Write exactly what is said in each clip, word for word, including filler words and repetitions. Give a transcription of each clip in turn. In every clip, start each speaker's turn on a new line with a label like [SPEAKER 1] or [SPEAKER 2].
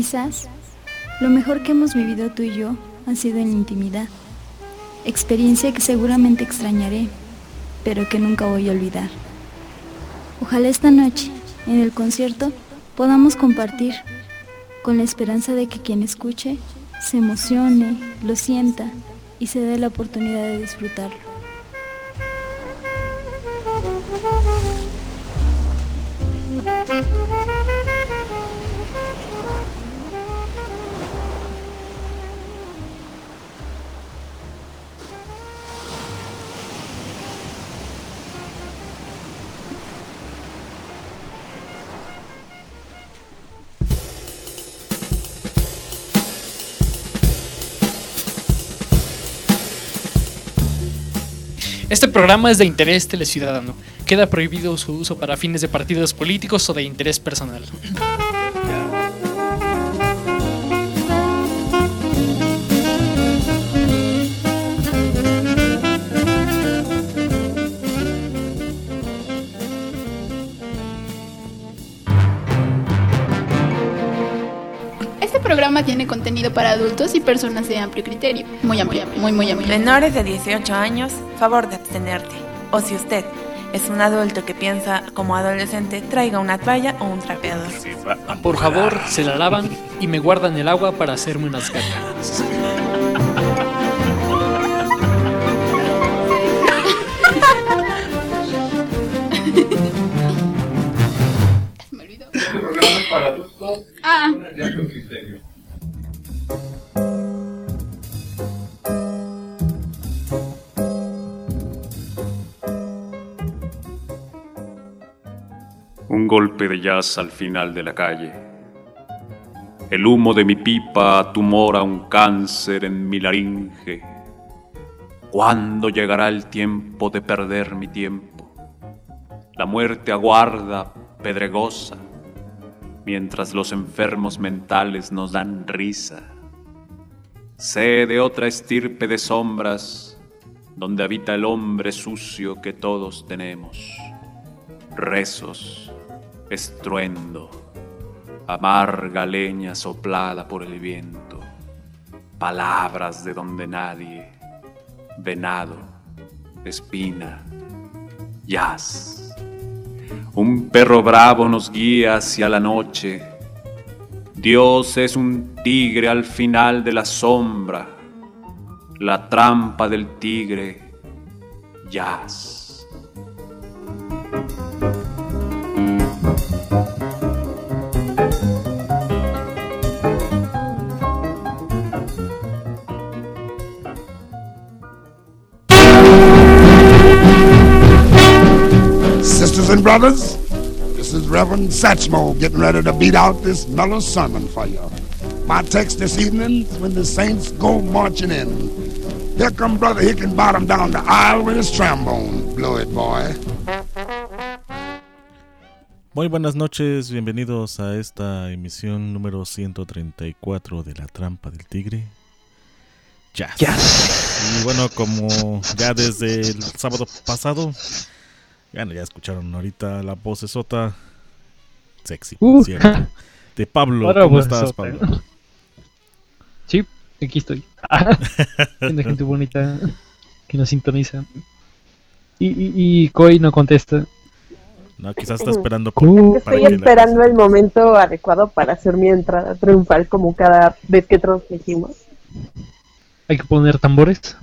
[SPEAKER 1] quizás lo mejor que hemos vivido tú y yo ha sido en la intimidad, experiencia que seguramente extrañaré, pero que nunca voy a olvidar. Ojalá esta noche, en el concierto, podamos compartir, con la esperanza de que quien escuche se emocione, lo sienta y se dé la oportunidad de disfrutarlo.
[SPEAKER 2] Este programa es de interés teleciudadano. Queda prohibido su uso para fines de partidos políticos o de interés personal.
[SPEAKER 3] Este programa tiene contenido para adultos y personas de amplio criterio. Muy amplio, muy, muy amplio.
[SPEAKER 4] Menores de dieciocho años, favor de abstenerte. O si usted es un adulto que piensa como adolescente, traiga una toalla o un trapeador.
[SPEAKER 2] Por favor, se la lavan y me guardan el agua para hacerme unas ganas.
[SPEAKER 3] Me olvidó.
[SPEAKER 5] Para adultos,
[SPEAKER 3] Ah.
[SPEAKER 5] de amplio criterio.
[SPEAKER 6] Un golpe de jazz al final de la calle. El humo de mi pipa tumora un cáncer en mi laringe. ¿Cuándo llegará el tiempo de perder mi tiempo? La muerte aguarda, pedregosa, mientras los enfermos mentales nos dan risa. Sé de otra estirpe de sombras, donde habita el hombre sucio que todos tenemos. Rezos, estruendo, amarga leña soplada por el viento, palabras de donde nadie, venado, espina, jazz. Un perro bravo nos guía hacia la noche. Dios es un tigre al final de la sombra, la trampa del tigre, jazz.
[SPEAKER 7] Sisters and brothers, this is Reverend Satchmo getting ready to beat out this mellow sermon for you. My text this evening is when the saints go marching in. Here come Brother Hickenbottom down the aisle with his trombone. Blow it, boy.
[SPEAKER 8] Muy buenas noches, bienvenidos a esta emisión número ciento treinta y cuatro de La Trampa del Tigre. Jazz. Jazz. Y bueno, como ya desde el sábado pasado, ya, ya escucharon ahorita la vocesota sexy, uh. ¿cierto? De Pablo.
[SPEAKER 9] Ahora
[SPEAKER 8] ¿Cómo
[SPEAKER 9] vocesota,
[SPEAKER 8] estás, Pablo?
[SPEAKER 9] ¿no? Sí, aquí estoy. Tiene gente bonita que nos sintoniza. Y, y, y Koi no contesta.
[SPEAKER 8] No, quizás está esperando por,
[SPEAKER 10] uh,
[SPEAKER 8] para
[SPEAKER 10] Estoy
[SPEAKER 8] que
[SPEAKER 10] esperando el momento adecuado para hacer mi entrada triunfal como cada vez que transmitimos.
[SPEAKER 9] Hay que poner tambores.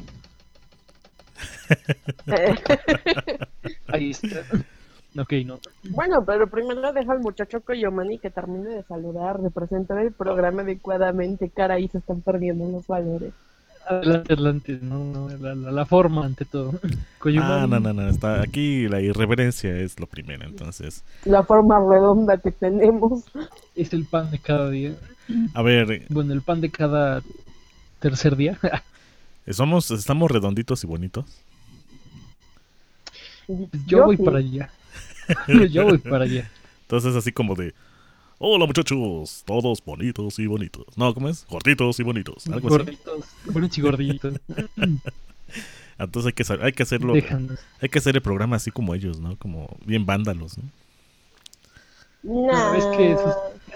[SPEAKER 9] Ahí está. Ok, no.
[SPEAKER 10] Bueno, pero primero deja al muchacho Koyomani que termine de saludar, de presentar el programa adecuadamente. Caray, se están perdiendo los valores.
[SPEAKER 9] Adelante, adelante, no, no, la, la, la forma ante todo.
[SPEAKER 8] Ah, no, no, no, está aquí la irreverencia es lo primero, entonces.
[SPEAKER 10] La forma redonda que tenemos.
[SPEAKER 9] Es el pan de cada día.
[SPEAKER 8] A ver.
[SPEAKER 9] Bueno, el pan de cada tercer día.
[SPEAKER 8] Somos, estamos redonditos y bonitos.
[SPEAKER 9] Yo, Yo voy sí. para allá. Yo voy para allá.
[SPEAKER 8] Entonces así como de, hola muchachos, todos bonitos y bonitos. No, ¿cómo es? Gorditos y bonitos. Algo
[SPEAKER 9] gorditos, así. Bonitos y gorditos.
[SPEAKER 8] Entonces hay que, hay que hacerlo. Déjanos. Hay que hacer el programa así como ellos, ¿no? Como bien vándalos, ¿no?
[SPEAKER 10] No.
[SPEAKER 9] no es que sus,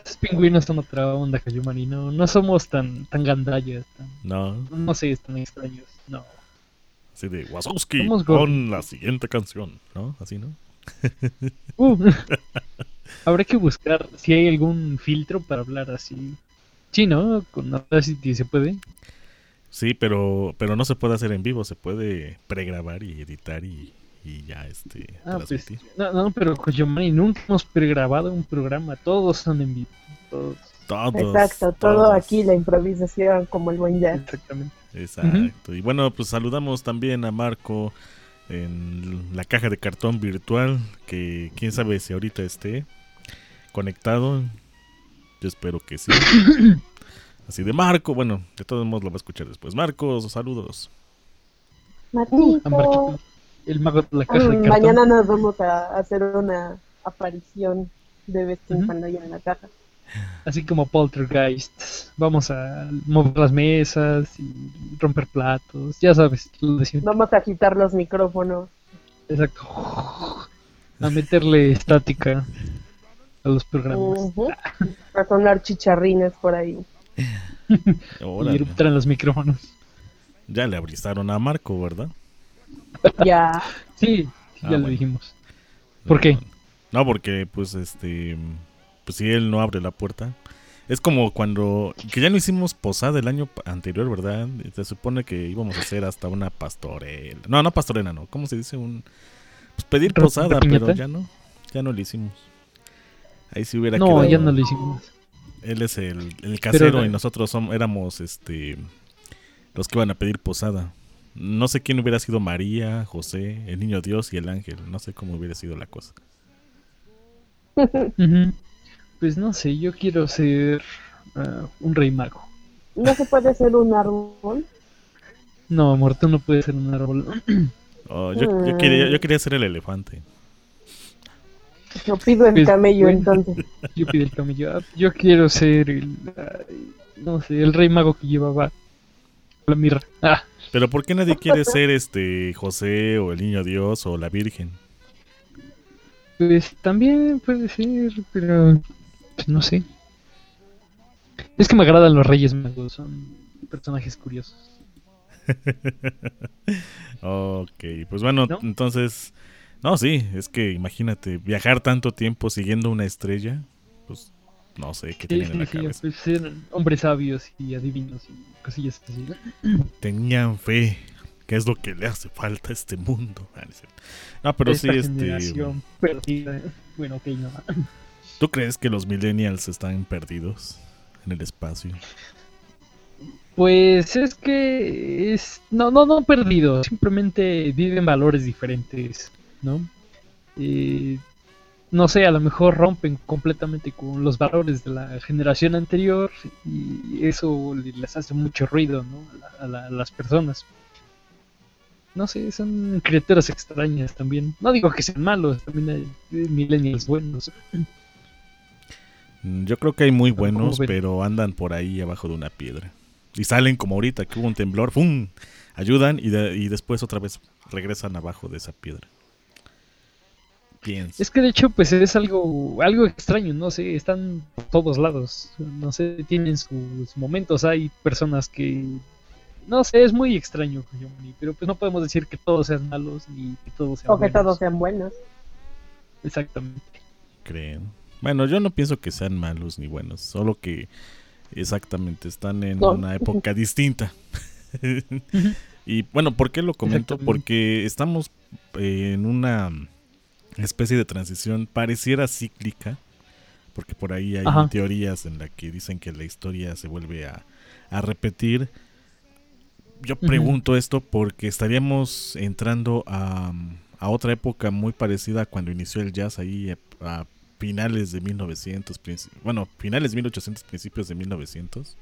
[SPEAKER 9] Estos pingüinos son otra onda, Kayumani. No, no somos tan, tan gandallas. Tan,
[SPEAKER 8] No.
[SPEAKER 9] No sé, tan extraños. No.
[SPEAKER 8] Así de Wazowski
[SPEAKER 9] Somos
[SPEAKER 8] con
[SPEAKER 9] gorditos.
[SPEAKER 8] la siguiente canción, ¿no? Así, ¿no?
[SPEAKER 9] Uh, habrá que buscar si hay algún filtro para hablar así. Sí, ¿no? Con Audacity se puede.
[SPEAKER 8] Sí, pero pero no se puede hacer en vivo, se puede pregrabar y editar y, y ya este
[SPEAKER 9] Ah, pues,
[SPEAKER 8] transmitir.
[SPEAKER 9] no, no, pero Kojimani, nunca hemos pregrabado un programa. Todos son en vivo. Todos.
[SPEAKER 8] Todos.
[SPEAKER 10] Exacto, todo
[SPEAKER 8] todos.
[SPEAKER 10] aquí la improvisación como el buen jazz.
[SPEAKER 9] Exactamente.
[SPEAKER 8] Exacto. Y bueno, pues saludamos también a Marco en la caja de cartón virtual, que quién sabe si ahorita esté conectado. Yo espero que sí. Así de Marco, bueno, de todos modos lo va a escuchar después. Marcos, saludos.
[SPEAKER 10] Marquito.
[SPEAKER 9] Ah, Marquito, el mago de la caja de
[SPEAKER 10] Mm,
[SPEAKER 9] cartón.
[SPEAKER 10] Mañana nos vamos a hacer una aparición de vez en
[SPEAKER 9] Ujú.
[SPEAKER 10] cuando ya en la caja.
[SPEAKER 9] Así como Poltergeist. Vamos a mover las mesas y romper platos. Ya sabes, lo de siempre.
[SPEAKER 10] Vamos a agitar los micrófonos.
[SPEAKER 9] Exacto. A meterle estática a los programas.
[SPEAKER 10] Ujú. A sonar chicharrines por ahí.
[SPEAKER 9] Y
[SPEAKER 8] Órale.
[SPEAKER 9] eruptar en los micrófonos.
[SPEAKER 8] Ya le abrizaron a Marco, ¿verdad?
[SPEAKER 10] Ya.
[SPEAKER 9] Sí, sí,
[SPEAKER 8] Ah,
[SPEAKER 9] ya
[SPEAKER 8] bueno.
[SPEAKER 9] lo dijimos. ¿Por qué?
[SPEAKER 8] No, porque pues este, pues si él no abre la puerta, es como cuando, que ya no hicimos posada el año pa- anterior, ¿verdad? Se supone que íbamos a hacer hasta una pastorela. No, no pastorela, no. ¿Cómo se dice? Un, pues pedir
[SPEAKER 9] ¿Ro-
[SPEAKER 8] posada,
[SPEAKER 9] piñata?
[SPEAKER 8] pero ya no, ya no lo hicimos. Ahí sí hubiera
[SPEAKER 9] No,
[SPEAKER 8] quedado.
[SPEAKER 9] ya no lo hicimos.
[SPEAKER 8] Él es el, el casero
[SPEAKER 9] Pero-
[SPEAKER 8] y nosotros somos, éramos este los que iban a pedir posada. No sé quién hubiera sido María, José, el niño Dios y el ángel. No sé cómo hubiera sido la cosa.
[SPEAKER 9] Ujú. Pues no sé, yo quiero ser ah, un rey mago.
[SPEAKER 10] ¿No se puede hacer un árbol?
[SPEAKER 9] No, amor, tú no puedes ser un árbol.
[SPEAKER 8] Oh, yo, yo quería, yo quería ser el elefante.
[SPEAKER 10] Yo pido el
[SPEAKER 9] Pues,
[SPEAKER 10] camello
[SPEAKER 9] bueno.
[SPEAKER 10] entonces.
[SPEAKER 9] Yo pido el camello. Ah, Yo quiero ser el, ah, no sé, el rey mago que llevaba la mirra. Ah,
[SPEAKER 8] Pero ¿por qué nadie quiere ser este José o el niño Dios o la Virgen?
[SPEAKER 9] pues también puede ser, pero pues, no sé. Es que me agradan los reyes magos, son personajes curiosos.
[SPEAKER 8] Ok, pues bueno,
[SPEAKER 9] ¿No?
[SPEAKER 8] entonces, no, sí, es que imagínate, viajar tanto tiempo siguiendo una estrella, pues no sé qué
[SPEAKER 9] Sí,
[SPEAKER 8] tenían en
[SPEAKER 9] sí,
[SPEAKER 8] la
[SPEAKER 9] sí,
[SPEAKER 8] cabeza.
[SPEAKER 9] pues, ser hombres sabios y adivinos y cosillas así.
[SPEAKER 8] Tenían fe, que es lo que le hace falta a este mundo. Ah, no es cierto. No, pero
[SPEAKER 9] Esta
[SPEAKER 8] sí, este,
[SPEAKER 9] generación perdida. Bueno, ok, no.
[SPEAKER 8] ¿tú crees que los millennials están perdidos en el espacio?
[SPEAKER 9] Pues es que es no no no perdido, simplemente viven valores diferentes, ¿no? Eh, no sé, a lo mejor rompen completamente con los valores de la generación anterior y eso le- les hace mucho ruido, ¿no? A, la- a la- a las personas. No sé, son criaturas extrañas también. No digo que sean malos, también hay eh, millennials buenos.
[SPEAKER 8] Mm, Yo creo que hay muy
[SPEAKER 9] ¿Cómo
[SPEAKER 8] buenos,
[SPEAKER 9] ven?
[SPEAKER 8] pero andan por ahí abajo de una piedra. Y salen como ahorita, que hubo un temblor, ¡fum! Ayudan y, de- y después otra vez regresan abajo de esa piedra. Piensa.
[SPEAKER 9] Es que de hecho pues es algo algo extraño, no sé, están por todos lados, no sé, tienen sus momentos, hay personas que no sé, es muy extraño, Giovanni, pero pues no podemos decir que todos sean malos ni que todos sean
[SPEAKER 10] O que
[SPEAKER 9] buenos.
[SPEAKER 10] todos sean buenos.
[SPEAKER 9] Exactamente.
[SPEAKER 8] Creen. Bueno, yo no pienso que sean malos ni buenos, solo que exactamente están en
[SPEAKER 10] No.
[SPEAKER 8] una época distinta. Y bueno, ¿por qué lo comento?
[SPEAKER 9] Exactamente.
[SPEAKER 8] Porque estamos eh, en una especie de transición pareciera cíclica, porque por ahí hay
[SPEAKER 9] Ajá.
[SPEAKER 8] teorías en las que dicen que la historia se vuelve a, a repetir. Yo
[SPEAKER 9] Ujú.
[SPEAKER 8] pregunto esto porque estaríamos entrando a, a otra época muy parecida a cuando inició el jazz ahí a, a finales de mil novecientos, princi- bueno, finales de mil ochocientos, principios de mil novecientos.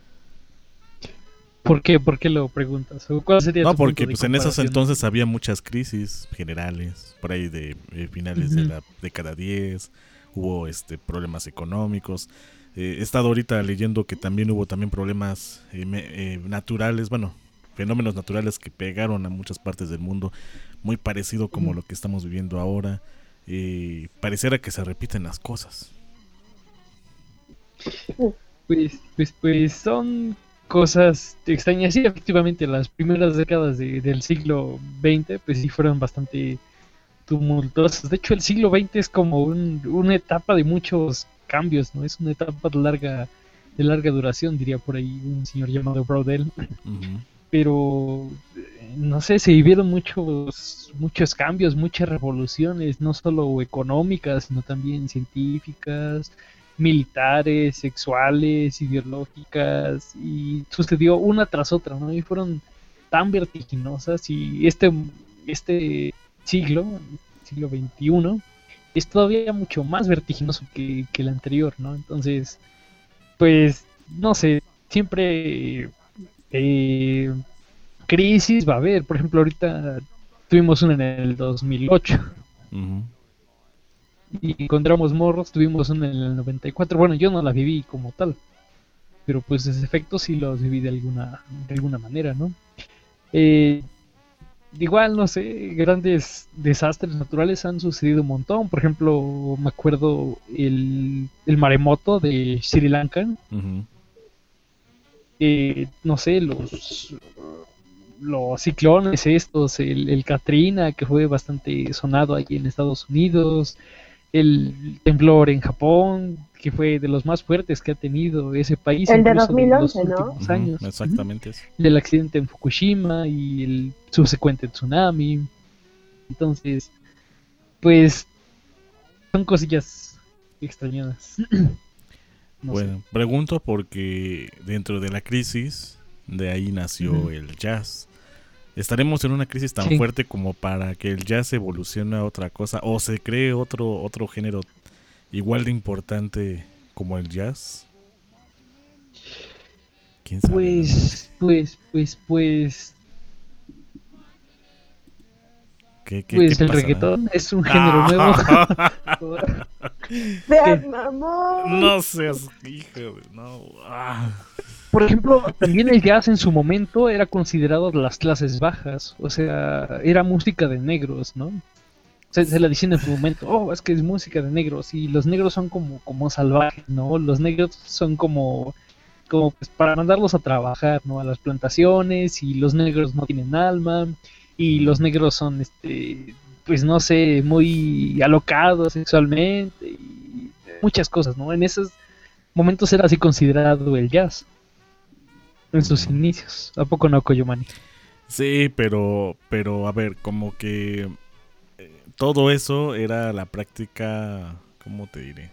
[SPEAKER 9] ¿Por qué? ¿Por qué lo preguntas? ¿O cuál sería
[SPEAKER 8] No,
[SPEAKER 9] tu
[SPEAKER 8] porque
[SPEAKER 9] punto de
[SPEAKER 8] pues en esos
[SPEAKER 9] comparación?
[SPEAKER 8] entonces había muchas crisis generales, por ahí de eh, finales de
[SPEAKER 9] Ujú.
[SPEAKER 8] la década diez, hubo este problemas económicos. Eh, he estado ahorita leyendo que también hubo también problemas eh, me- eh, naturales, bueno, fenómenos naturales que pegaron a muchas partes del mundo, muy parecido como lo que estamos viviendo ahora. Eh, pareciera que se repiten las cosas.
[SPEAKER 9] Pues, pues, pues son cosas extrañas. Sí, efectivamente, las primeras décadas de- del siglo veinte, pues sí fueron bastante tumultuosas. De hecho, el siglo veinte es como un- una etapa de muchos cambios, ¿no? Es una etapa de larga, de larga duración, diría por ahí un señor llamado Braudel.
[SPEAKER 8] Ujú.
[SPEAKER 9] Pero eh, no sé, se vivieron muchos muchos cambios, muchas revoluciones, no solo económicas, sino también científicas, militares, sexuales, ideológicas, y sucedió una tras otra, ¿no? Y fueron tan vertiginosas, y este este siglo, siglo veintiuno, es todavía mucho más vertiginoso que, que el anterior, ¿no? Entonces, pues, no sé, siempre eh, crisis va a haber. Por ejemplo, ahorita tuvimos una en el dos mil ocho
[SPEAKER 8] Ujú.
[SPEAKER 9] y encontramos morros, tuvimos una en el noventa y cuatro. Bueno, yo no la viví como tal, pero pues ese efecto sí los viví de alguna, de alguna manera, ¿no? Eh, igual, no sé, grandes desastres naturales han sucedido un montón. Por ejemplo, me acuerdo el, el maremoto de Sri Lanka.
[SPEAKER 8] Ujú.
[SPEAKER 9] Eh, no sé, los los ciclones estos, el, el Katrina, que fue bastante sonado allí en Estados Unidos, el temblor en Japón, que fue de los más fuertes que ha tenido ese país,
[SPEAKER 10] El de
[SPEAKER 9] incluso de los
[SPEAKER 10] dos mil once, ¿no?
[SPEAKER 9] últimos años.
[SPEAKER 8] Ujú, exactamente eso.
[SPEAKER 9] El accidente en Fukushima y el subsecuente tsunami. Entonces, pues, son cosillas extrañadas. No sé.
[SPEAKER 8] Bueno, pregunto porque dentro de la crisis, de ahí nació
[SPEAKER 9] Ujú.
[SPEAKER 8] el jazz. ¿Estaremos en una crisis tan
[SPEAKER 9] Sí.
[SPEAKER 8] fuerte como para que el jazz evolucione a otra cosa o se cree otro otro género igual de importante como el jazz? ¿Quién sabe?
[SPEAKER 9] Pues, pues, pues, pues,
[SPEAKER 8] ¿Qué, qué,
[SPEAKER 9] pues
[SPEAKER 8] qué
[SPEAKER 9] el
[SPEAKER 8] pasará?
[SPEAKER 9] reggaetón es un género
[SPEAKER 8] Ah.
[SPEAKER 9] nuevo.
[SPEAKER 10] ¡Seas mamón!
[SPEAKER 8] No seas hijo de... No. Ah.
[SPEAKER 9] Por ejemplo, también el jazz en su momento era considerado de las clases bajas, o sea, era música de negros, ¿no? Se, se la decían en su momento, oh, es que es música de negros, y los negros son como, como salvajes, ¿no? Los negros son como, como pues, para mandarlos a trabajar, ¿no? A las plantaciones, y los negros no tienen alma, y los negros son, este, pues no sé, muy alocados sexualmente, y muchas cosas, ¿no? En esos momentos era así considerado el jazz. En sus inicios. ¿A poco no, Koyomani?
[SPEAKER 8] Sí, pero, pero a ver, como que eh, todo eso era la práctica, ¿cómo te diré?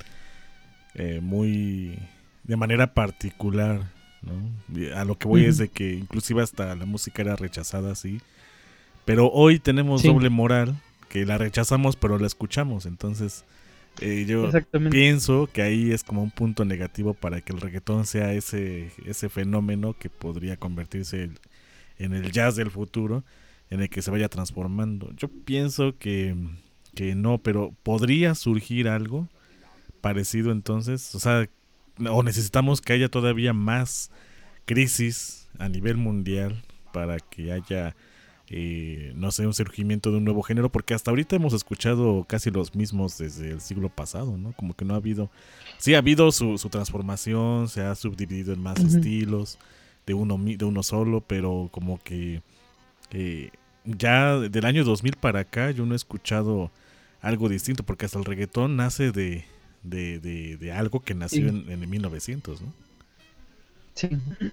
[SPEAKER 8] Eh, muy de manera particular, ¿no? Y a lo que voy
[SPEAKER 9] Ujú.
[SPEAKER 8] es de que inclusive hasta la música era rechazada así. Pero hoy tenemos
[SPEAKER 9] Sí.
[SPEAKER 8] doble moral, que la rechazamos pero la escuchamos, entonces eh, yo
[SPEAKER 9] Exactamente.
[SPEAKER 8] pienso que ahí es como un punto negativo para que el reggaetón sea ese, ese fenómeno que podría convertirse el- en el jazz del futuro, en el que se vaya transformando. Yo pienso que, que no, pero podría surgir algo parecido entonces, o sea, o necesitamos que haya todavía más crisis a nivel mundial para que haya eh, no sé, un surgimiento de un nuevo género, porque hasta ahorita hemos escuchado casi los mismos desde el siglo pasado, ¿no? Como que no ha habido, sí ha habido su, su transformación, se ha subdividido en más
[SPEAKER 9] Ujú.
[SPEAKER 8] estilos de uno mi- de uno solo, pero como que eh, ya del año dos mil para acá yo no he escuchado algo distinto, porque hasta el reggaetón nace de, de, de, de algo que nació
[SPEAKER 9] Sí.
[SPEAKER 8] en, en mil novecientos, ¿no?
[SPEAKER 9] Sí.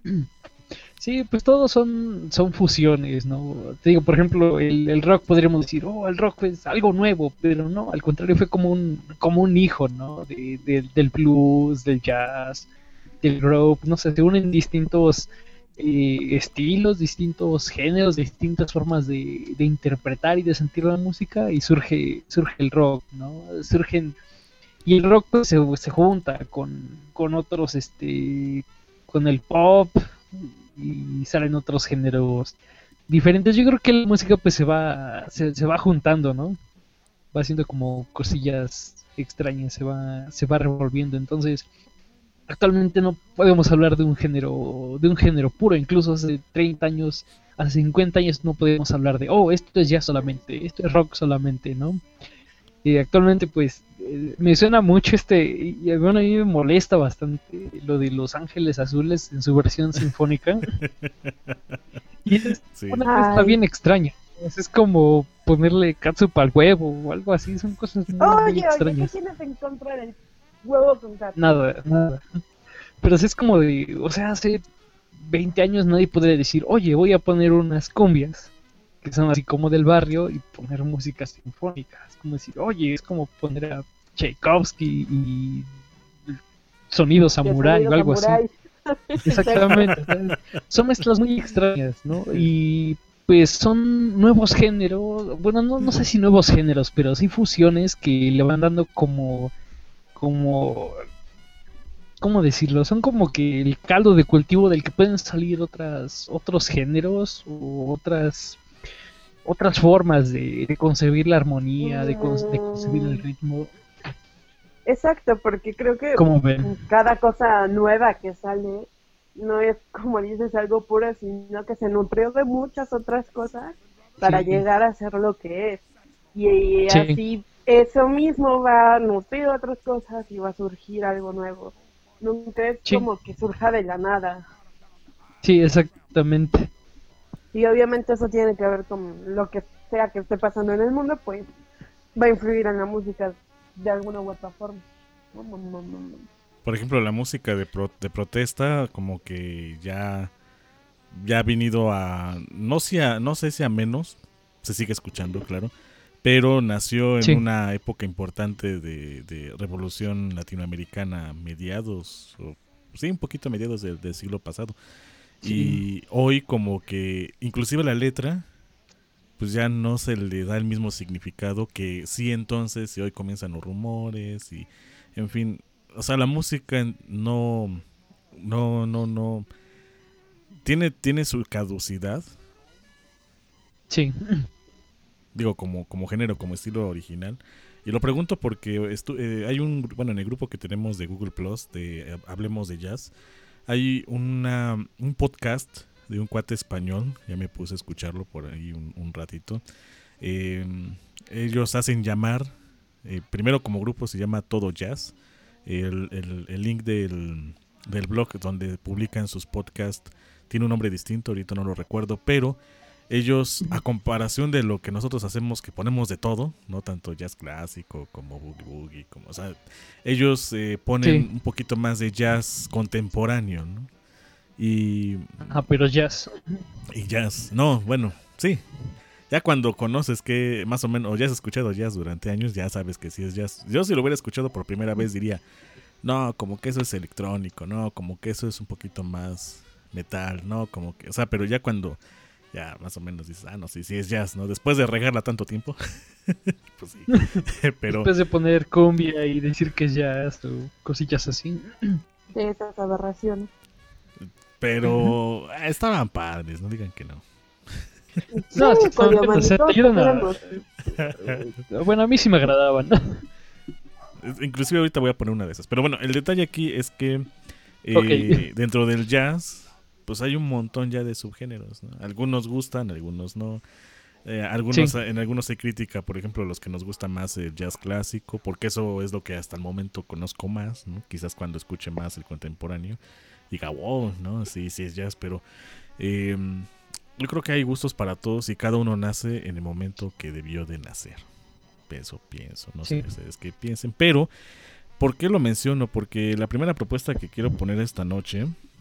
[SPEAKER 9] Sí, pues todos son, son fusiones, ¿no? Te digo, por ejemplo, el, el rock podríamos decir, oh, el rock es algo nuevo, pero no, al contrario, fue como un, como un hijo, ¿no? De, de- del blues, del jazz, del rock, no sé, se unen distintos eh, estilos, distintos géneros, distintas formas de, de interpretar y de sentir la música, y surge, surge el rock, ¿no? Surgen, y el rock pues, se, se junta con, con otros, este, con el pop, y salen otros géneros diferentes. Yo creo que la música pues se va se, se va juntando, ¿no? Va haciendo como cosillas extrañas, se va se va revolviendo. Entonces, actualmente no podemos hablar de un género de un género puro, incluso hace treinta años, hace cincuenta años no podemos hablar de, oh, esto es jazz solamente, esto es rock solamente, ¿no? Y actualmente pues eh, me suena mucho este, y bueno, a mí me molesta bastante lo de Los Ángeles Azules en su versión sinfónica. Y es
[SPEAKER 8] Sí.
[SPEAKER 9] una cosa bien extraña. Es, es como ponerle catsup al huevo o algo así, son cosas muy, muy
[SPEAKER 10] Oye, oye, ¿qué
[SPEAKER 9] extrañas.
[SPEAKER 10] tienes en contra del huevo con catsup?
[SPEAKER 9] Nada, nada. Pero sí es como de, o sea, hace veinte años nadie podría decir, oye, voy a poner unas cumbias, que son así como del barrio, y poner música sinfónica. Es como decir, oye, es como poner a Tchaikovsky y sonido samurái o algo
[SPEAKER 10] samurái.
[SPEAKER 9] así. Exactamente. Son mezclas muy extrañas, ¿no? Y pues son nuevos géneros, bueno, no, no sé si nuevos géneros, pero sí fusiones que le van dando como, como, ¿cómo decirlo? Son como que el caldo de cultivo del que pueden salir otras, otros géneros o otras, otras formas de, de concebir la armonía, de, con- de concebir el ritmo.
[SPEAKER 10] Exacto, porque creo que
[SPEAKER 9] ¿Cómo ven?
[SPEAKER 10] cada cosa nueva que sale no es, como dices, algo puro, sino que se nutrió de muchas otras cosas para
[SPEAKER 9] Sí.
[SPEAKER 10] llegar a ser lo que es. Y
[SPEAKER 9] Sí.
[SPEAKER 10] así eso mismo va a nutrir otras cosas y va a surgir algo nuevo. Nunca es
[SPEAKER 9] Sí.
[SPEAKER 10] como que surja de la nada.
[SPEAKER 9] Sí, exactamente.
[SPEAKER 10] Y obviamente eso tiene que ver con lo que sea que esté pasando en el mundo, pues va a influir en la música de alguna u otra forma. No, no, no, no, no.
[SPEAKER 8] Por ejemplo, la música de, pro- de protesta como que ya, ya ha venido a no, sé a... no sé si a menos, se sigue escuchando, claro, pero nació en
[SPEAKER 9] Sí.
[SPEAKER 8] una época importante de, de revolución latinoamericana, mediados, o, sí, un poquito a mediados del, del siglo pasado.
[SPEAKER 9] Sí.
[SPEAKER 8] Y hoy como que inclusive la letra pues ya no se le da el mismo significado que sí entonces, y hoy comienzan los rumores y en fin, o sea, la música no no no no tiene tiene su caducidad,
[SPEAKER 9] Sí.
[SPEAKER 8] digo, como como género, como estilo original. Y lo pregunto porque estu- eh, hay un, bueno, en el grupo que tenemos de Google Plus, de eh, Hablemos de Jazz, hay una, un podcast de un cuate español, ya me puse a escucharlo por ahí un, un ratito. Eh, ellos hacen llamar, eh, primero como grupo se llama Todo Jazz. El, el, el link del, del blog donde publican sus podcasts tiene un nombre distinto, ahorita no lo recuerdo, pero ellos, a comparación de lo que nosotros hacemos, que ponemos de todo, no tanto jazz clásico como boogie boogie, como, o sea, ellos eh, ponen
[SPEAKER 9] Sí.
[SPEAKER 8] un poquito más de jazz contemporáneo, ¿no? Y,
[SPEAKER 9] Ah, pero jazz.
[SPEAKER 8] y jazz, no, bueno, sí. Ya cuando conoces que más o menos, o ya has escuchado jazz durante años, ya sabes que sí es jazz. Yo si lo hubiera escuchado por primera vez diría, no, como que eso es electrónico, no, como que eso es un poquito más metal, no, como que, o sea, pero ya cuando ya más o menos dices, ah, no, sí, sí es jazz, ¿no? Después de regarla tanto tiempo, pues sí. Pero
[SPEAKER 9] Después de poner cumbia y decir que es jazz o cosillas así.
[SPEAKER 10] De esas aberraciones.
[SPEAKER 8] pero ah, estaban padres, no digan que no.
[SPEAKER 9] No,
[SPEAKER 10] Sí,
[SPEAKER 9] sí, son
[SPEAKER 10] coño,
[SPEAKER 9] buenas, eh,
[SPEAKER 10] manito,
[SPEAKER 9] te ayudan a-
[SPEAKER 10] queremos.
[SPEAKER 9] Bueno, a mí sí me agradaban.
[SPEAKER 8] Es- Inclusive ahorita voy a poner una de esas. Pero bueno, el detalle aquí es que eh,
[SPEAKER 9] Ok.
[SPEAKER 8] dentro del jazz, pues hay un montón ya de subgéneros, ¿no? Algunos gustan, algunos no. Eh, algunos,
[SPEAKER 9] Sí.
[SPEAKER 8] En algunos hay crítica, por ejemplo, los que nos gusta más el jazz clásico, porque eso es lo que hasta el momento conozco más, ¿no? Quizás cuando escuche más el contemporáneo diga, wow, ¿no? Sí, sí es jazz, pero eh, yo creo que hay gustos para todos y cada uno nace en el momento que debió de nacer. Pienso, pienso, no
[SPEAKER 9] Sí.
[SPEAKER 8] sé ustedes qué piensen, pero ¿por qué lo menciono? Porque la primera propuesta que quiero poner esta noche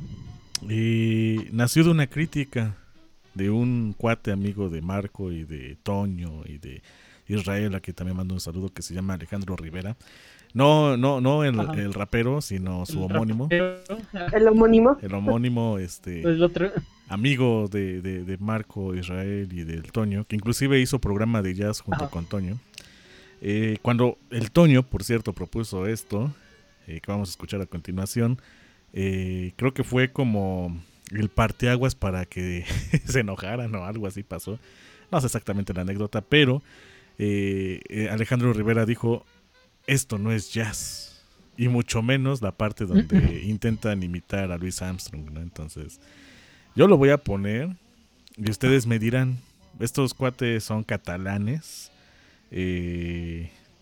[SPEAKER 8] eh, nació de una crítica de un cuate amigo de Marco y de Toño y de Israel, a que también mando un saludo, que se llama Alejandro Rivera. No, no, no el,
[SPEAKER 9] Ajá.
[SPEAKER 8] el rapero, sino su
[SPEAKER 9] El
[SPEAKER 8] homónimo.
[SPEAKER 9] rapero.
[SPEAKER 10] El homónimo.
[SPEAKER 8] El homónimo, este,
[SPEAKER 9] El otro.
[SPEAKER 8] amigo de, de, de Marco, Israel y del Toño, que inclusive hizo programa de jazz junto
[SPEAKER 9] Ajá.
[SPEAKER 8] con Toño. Eh, cuando el Toño, por cierto, propuso esto, eh, que vamos a escuchar a continuación, eh, creo que fue como el parteaguas para que se enojaran o algo así pasó. No sé exactamente la anécdota, pero eh, eh, Alejandro Rivera dijo, esto no es jazz, y mucho menos la parte donde intentan imitar a Louis Armstrong, ¿no? Entonces, yo lo voy a poner y ustedes me dirán, estos cuates son catalanes. Eh,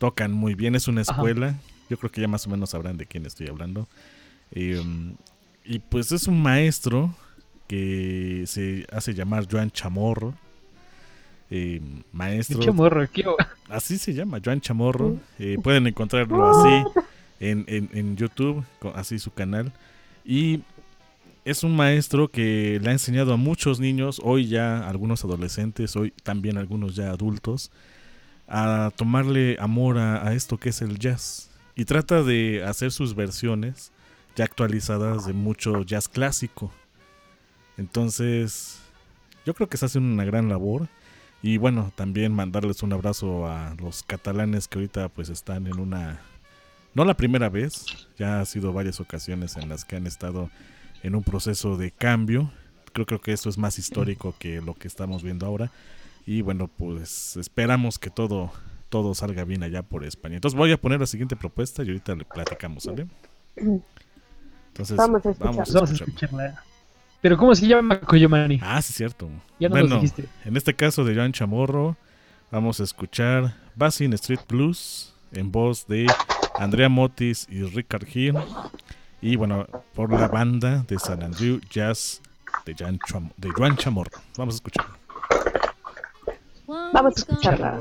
[SPEAKER 8] tocan muy bien, es una escuela. Ajá. Yo creo que ya más o menos sabrán de quién estoy hablando. Eh, y pues es un maestro que se hace llamar Joan Chamorro. Eh, maestro.
[SPEAKER 9] Chamorro, ¿qué?
[SPEAKER 8] Así se llama, Joan Chamorro. Eh, pueden encontrarlo así en, en, en YouTube, así su canal. Y es un maestro que le ha enseñado a muchos niños, hoy ya algunos adolescentes, hoy también algunos ya adultos, a tomarle amor a, a esto que es el jazz. Y trata de hacer sus versiones ya actualizadas de mucho jazz clásico. Entonces, yo creo que se hace una gran labor. Y bueno, también mandarles un abrazo a los catalanes que ahorita pues están en una... No la primera vez, ya ha sido varias ocasiones en las que han estado en un proceso de cambio. Creo, creo que esto es más histórico que lo que estamos viendo ahora. Y bueno, pues esperamos que todo, todo salga bien allá por España. Entonces voy a poner la siguiente propuesta y ahorita le platicamos, ¿sale? Entonces
[SPEAKER 10] vamos a escuchar.
[SPEAKER 9] Vamos a escucharla. Pero ¿cómo se llama Coyomani?
[SPEAKER 8] Ah, sí, cierto.
[SPEAKER 9] Ya no
[SPEAKER 8] bueno,
[SPEAKER 9] lo dijiste.
[SPEAKER 8] En este caso de Joan Chamorro, vamos a escuchar Basin Street Blues en voz de Andrea Motis y Richard Hill. Y bueno, por la banda de San Andrew Jazz de Joan, Cham- de Joan Chamorro. Vamos a escuchar.
[SPEAKER 10] Vamos a escucharla.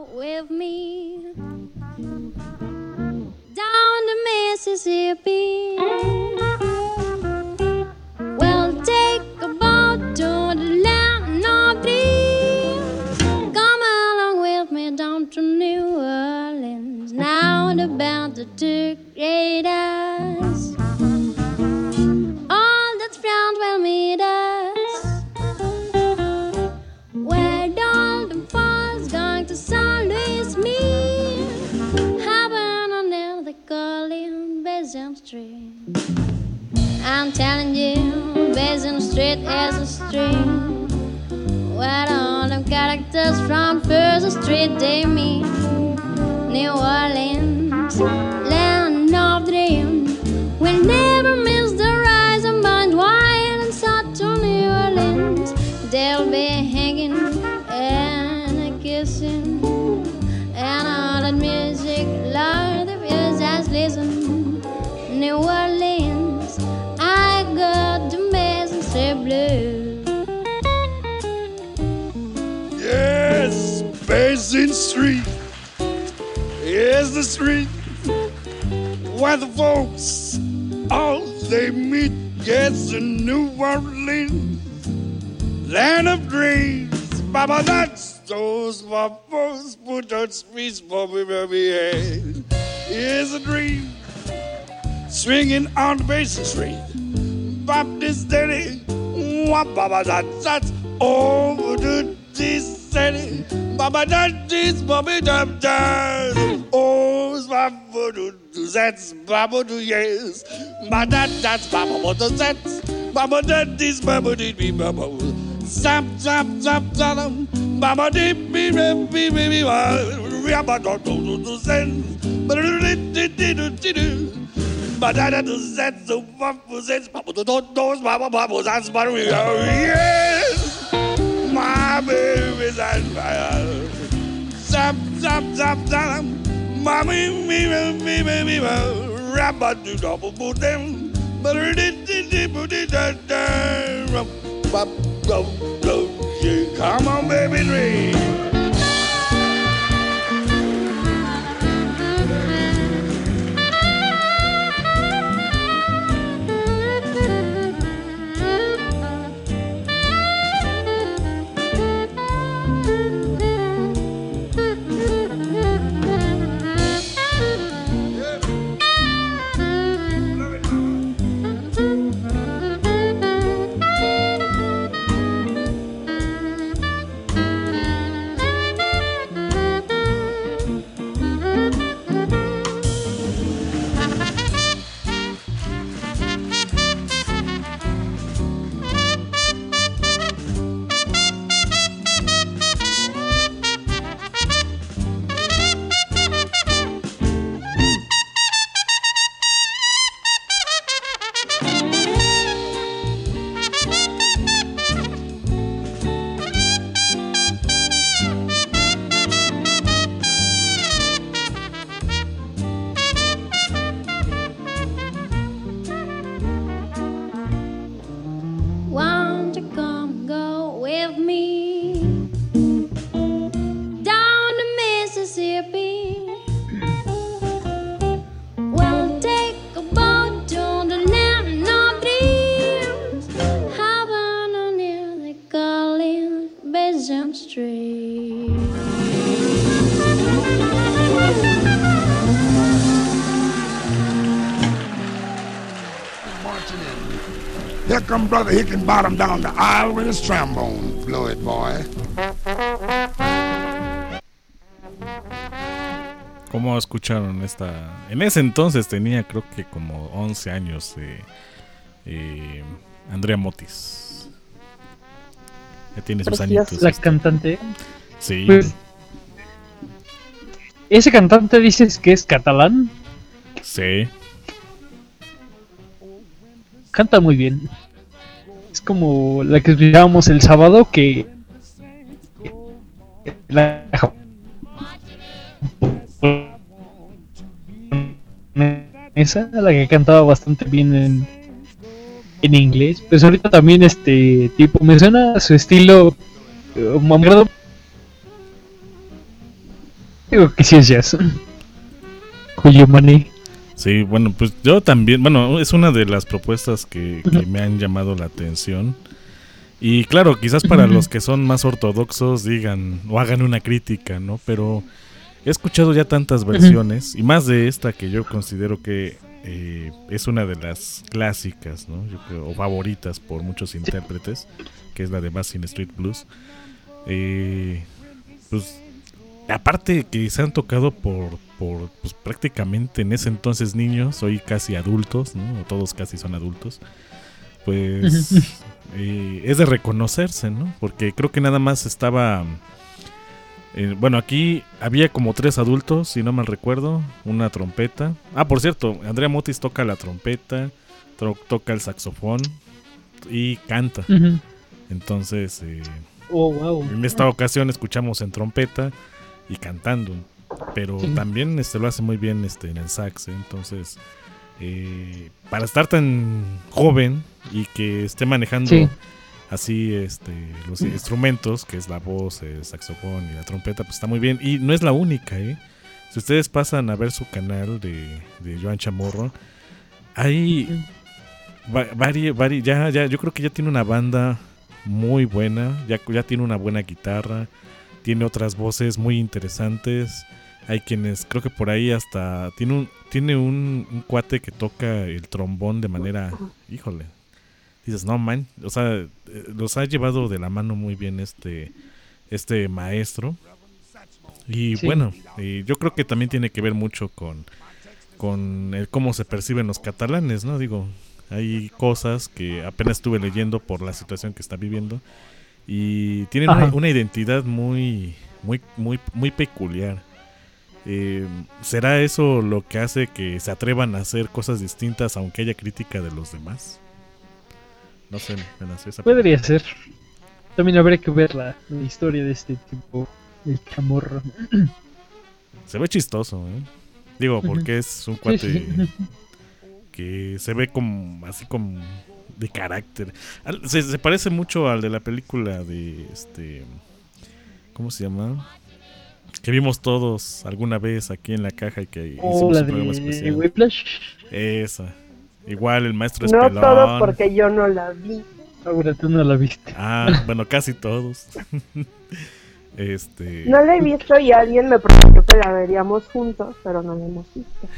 [SPEAKER 11] Down the Mississippi. Well, take a boat to the land of dreams. Come along with me down to New Orleans. Now the band to great us. All that's found will meet us. Where Dalton Falls going to Saint Louis meet. Happen on there they call him Basin Street. I'm telling you, Basin Street is a street where all them characters from First Street they meet. New Orleans, land of dreams, we'll never miss the rise and bind wine and south to New Orleans. They'll be hanging and kissing and all that music, Lord, the ears just listen. New Orleans, I got the Basin Street blues.
[SPEAKER 7] Yes, Basin Street is the street where the folks all they meet. Yes, in New Orleans, land of dreams. Baba, that's those my folks put on streets for me, baby. Here's a dream swinging on the Basin Street. Baptist Daddy, what Baba, that's that's over the this city. Baba, that this Bobby Dub Dub. Oh, Baba, do that's Baba, do yes. Baba, that that's Baba, what does that? Baba, that this Baba, did be Baba. Zap, zap, zap, zap. Baba, did be, be, be, be, Baba, don't do the sense. But it did, did, did, did. But I don't set the fuck was it. Papa don't know Papa Papa that's my yes. My baby's on fire. Zap zap zap zap. Mommy me me me me Rabba do double put them. But it did did put it that down. Go go come on baby dream. come Brother Hickenbottom down the aisle with his trombone fluid, boy.
[SPEAKER 8] ¿Cómo escucharon esta? En ese entonces tenía creo que como once años eh, eh, Andrea Motis. Ya tiene sus añitos.
[SPEAKER 9] La cantante.
[SPEAKER 8] Sí.
[SPEAKER 9] Pues, ¿ese cantante dices que es catalán?
[SPEAKER 8] Sí.
[SPEAKER 9] Canta muy bien. Es como la que escuchábamos el sábado que... La... Esa, la que cantaba bastante bien en, en inglés. Pues ahorita también este tipo me suena su estilo. Uh, me acuerdo. Digo que sí es jazz. Julio Mané.
[SPEAKER 8] Sí, bueno, pues yo también, bueno, es una de las propuestas que, que me han llamado la atención. Y claro, quizás para los que son más ortodoxos digan o hagan una crítica, ¿no? Pero he escuchado ya tantas versiones y más de esta que yo considero que eh, es una de las clásicas, ¿no? Yo creo, o favoritas por muchos intérpretes, que es la de Basin Street Blues. Eh, pues aparte que se han tocado por, por pues, prácticamente en ese entonces niños, hoy casi adultos, ¿no? O todos casi son adultos. Pues eh, es de reconocerse, ¿no? Porque creo que nada más estaba... Eh, bueno, aquí había como tres adultos, si no mal recuerdo, una trompeta. Ah, por cierto, Andrea Motis toca la trompeta, to- toca el saxofón y canta.
[SPEAKER 9] Uh-huh.
[SPEAKER 8] Entonces, eh,
[SPEAKER 9] oh, wow.
[SPEAKER 8] en esta ocasión escuchamos en trompeta y cantando, pero sí. También este, lo hace muy bien este, en el sax, ¿eh? Entonces, eh, para estar tan joven y que esté manejando... Sí. Así este los instrumentos, que es la voz, el saxofón y la trompeta, pues está muy bien. Y no es la única, ¿eh? Si ustedes pasan a ver su canal de, de Joan Chamorro, hay va, vari, vari, ya, ya, yo creo que ya tiene una banda muy buena, ya, ya tiene una buena guitarra, tiene otras voces muy interesantes. Hay quienes, creo que por ahí hasta tiene un, tiene un, un cuate que toca el trombón de manera, híjole. Dices, no, man, o sea, los ha llevado de la mano muy bien este este maestro. Y sí. Bueno, y yo creo que también tiene que ver mucho con, con el cómo se perciben los catalanes, ¿no? Digo, hay cosas que apenas estuve leyendo por la situación que está viviendo y tienen una, una identidad muy, muy, muy, muy peculiar. Eh, ¿Será eso lo que hace que se atrevan a hacer cosas distintas aunque haya crítica de los demás? No sé, me nació esa
[SPEAKER 9] podría ser. También habría que ver la, la historia de este tipo, el Chamorro.
[SPEAKER 8] Se ve chistoso, ¿eh? Digo, porque uh-huh. es un cuate sí, sí. que se ve como así como de carácter. Se, se parece mucho al de la película de este, ¿cómo se llama? Que vimos todos alguna vez aquí en la caja y que
[SPEAKER 9] oh,
[SPEAKER 8] hicimos
[SPEAKER 9] la
[SPEAKER 8] un programa
[SPEAKER 9] de
[SPEAKER 8] especial.
[SPEAKER 9] Whiplash.
[SPEAKER 8] Esa. Igual el maestro es
[SPEAKER 10] no
[SPEAKER 8] pelón.
[SPEAKER 10] No todos porque yo no la vi.
[SPEAKER 9] Ahora tú no la viste.
[SPEAKER 8] Ah, bueno, casi todos. este.
[SPEAKER 10] No la he visto y alguien me prometió que la veríamos juntos, pero no la hemos visto.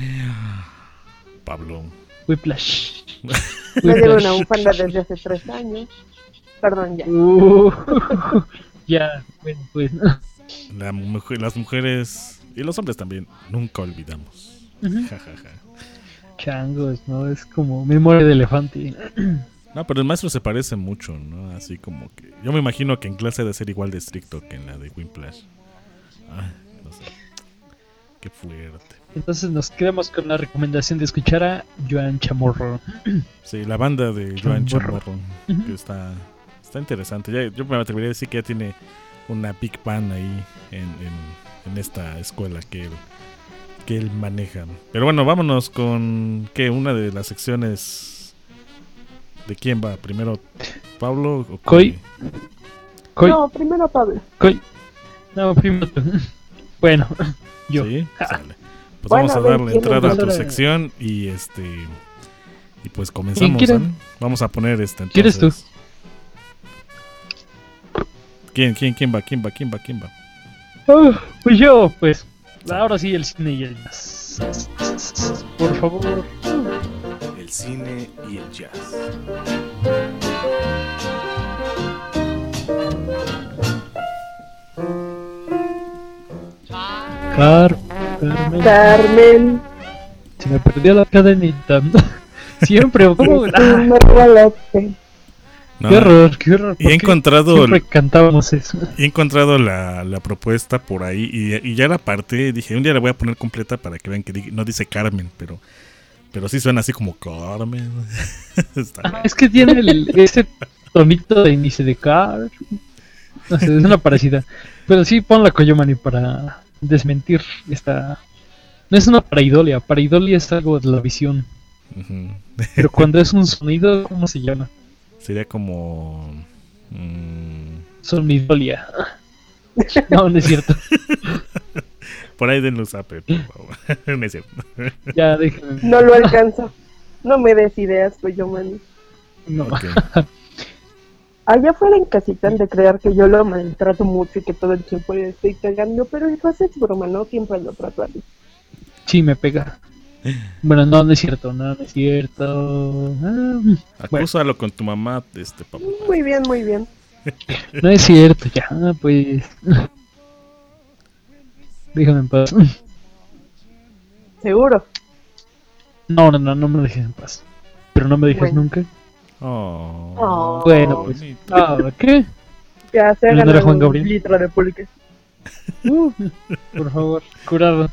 [SPEAKER 8] Pablo.
[SPEAKER 9] Whiplash.
[SPEAKER 10] Me debo una bufanda desde hace tres años. Perdón, ya.
[SPEAKER 9] Uh, ya, bueno, pues.
[SPEAKER 8] La mujer, las mujeres y los hombres también nunca olvidamos.
[SPEAKER 9] Uh-huh.
[SPEAKER 8] Ja, ja, ja.
[SPEAKER 9] Changos, ¿no? Es como memoria de elefante.
[SPEAKER 8] No, pero el maestro se parece mucho, ¿no? Así como que... Yo me imagino que en clase debe ser igual de estricto que en la de Whiplash. Ay, no sé. Qué fuerte.
[SPEAKER 9] Entonces nos quedamos con la recomendación de escuchar a Joan Chamorro.
[SPEAKER 8] Sí, la banda de Joan Chamorro. Uh-huh. Que está, está interesante. Ya, yo me atrevería a decir que ya tiene una big band ahí en, en, en esta escuela que él... que él maneja. Pero bueno, vámonos con ¿qué? Una de las secciones. ¿De quién va? ¿Primero Pablo o
[SPEAKER 9] Coy? Coy.
[SPEAKER 10] No, primero Pablo.
[SPEAKER 9] Coy. No, primero tú. Bueno, yo.
[SPEAKER 8] Sí, sale. Pues
[SPEAKER 10] bueno,
[SPEAKER 8] vamos a darle entrada a tu sección y este y pues comenzamos, ¿eh? Vamos a poner este entonces.
[SPEAKER 9] ¿Quieres tú?
[SPEAKER 8] ¿Quién, quién, quién va? ¿Quién va? ¿Quién va? ¿Quién va?
[SPEAKER 9] Oh, pues yo, pues. Ahora sí, el cine y el jazz. Por favor.
[SPEAKER 12] El cine y el jazz.
[SPEAKER 9] Car Carmen.
[SPEAKER 10] Carmen.
[SPEAKER 9] Se me perdió la cadenita. Siempre, ¿cómo?
[SPEAKER 10] Es un regalote.
[SPEAKER 8] No,
[SPEAKER 9] Qué horror, qué horror.
[SPEAKER 8] y he
[SPEAKER 9] ¿por qué
[SPEAKER 8] encontrado
[SPEAKER 9] siempre cantábamos eso?
[SPEAKER 8] he encontrado la, la propuesta por ahí y, y ya la aparté. Dije, un día la voy a poner completa para que vean que di- no dice Carmen, pero pero sí suena así como Carmen. Está
[SPEAKER 9] Ah, es que tiene el- ese tonito de inicio de car. No sé, es una parecida. Pero sí, pon la Coyomani para desmentir esta. No es una pareidolia. Pareidolia es algo de la visión.
[SPEAKER 8] Ujú.
[SPEAKER 9] Pero cuando es un sonido, ¿cómo se llama?
[SPEAKER 8] Sería como mm,
[SPEAKER 9] Sonidolia. No, no es cierto.
[SPEAKER 8] por ahí denle un zape, por favor. No es cierto.
[SPEAKER 9] Ya, déjenme.
[SPEAKER 10] No lo alcanzo. No me des ideas, Coyomani.
[SPEAKER 9] No.
[SPEAKER 8] Ok.
[SPEAKER 10] Allá afuera en casita han de creer que yo lo maltrato mucho y que todo el tiempo le estoy cagando, pero eso es broma, no siempre lo trato así.
[SPEAKER 9] Sí, me pega. Bueno, no, no es cierto, no, no es cierto. Ah, bueno,
[SPEAKER 8] Acúsalo con tu mamá, este Pablo.
[SPEAKER 10] Muy bien, muy bien.
[SPEAKER 9] no es cierto, ya, pues. Déjame en paz.
[SPEAKER 10] Seguro.
[SPEAKER 9] No, no, no, no me dejes en paz. Pero no me dejes
[SPEAKER 10] Bueno.
[SPEAKER 9] nunca.
[SPEAKER 8] Oh,
[SPEAKER 10] Oh.
[SPEAKER 9] Bueno, pues. Ah, ¿qué?
[SPEAKER 10] Ya se ha
[SPEAKER 9] ¿No era
[SPEAKER 10] ganado
[SPEAKER 9] Juan
[SPEAKER 10] un
[SPEAKER 9] Gabriel?
[SPEAKER 10] litro de pulque.
[SPEAKER 9] Uh, por favor, curado.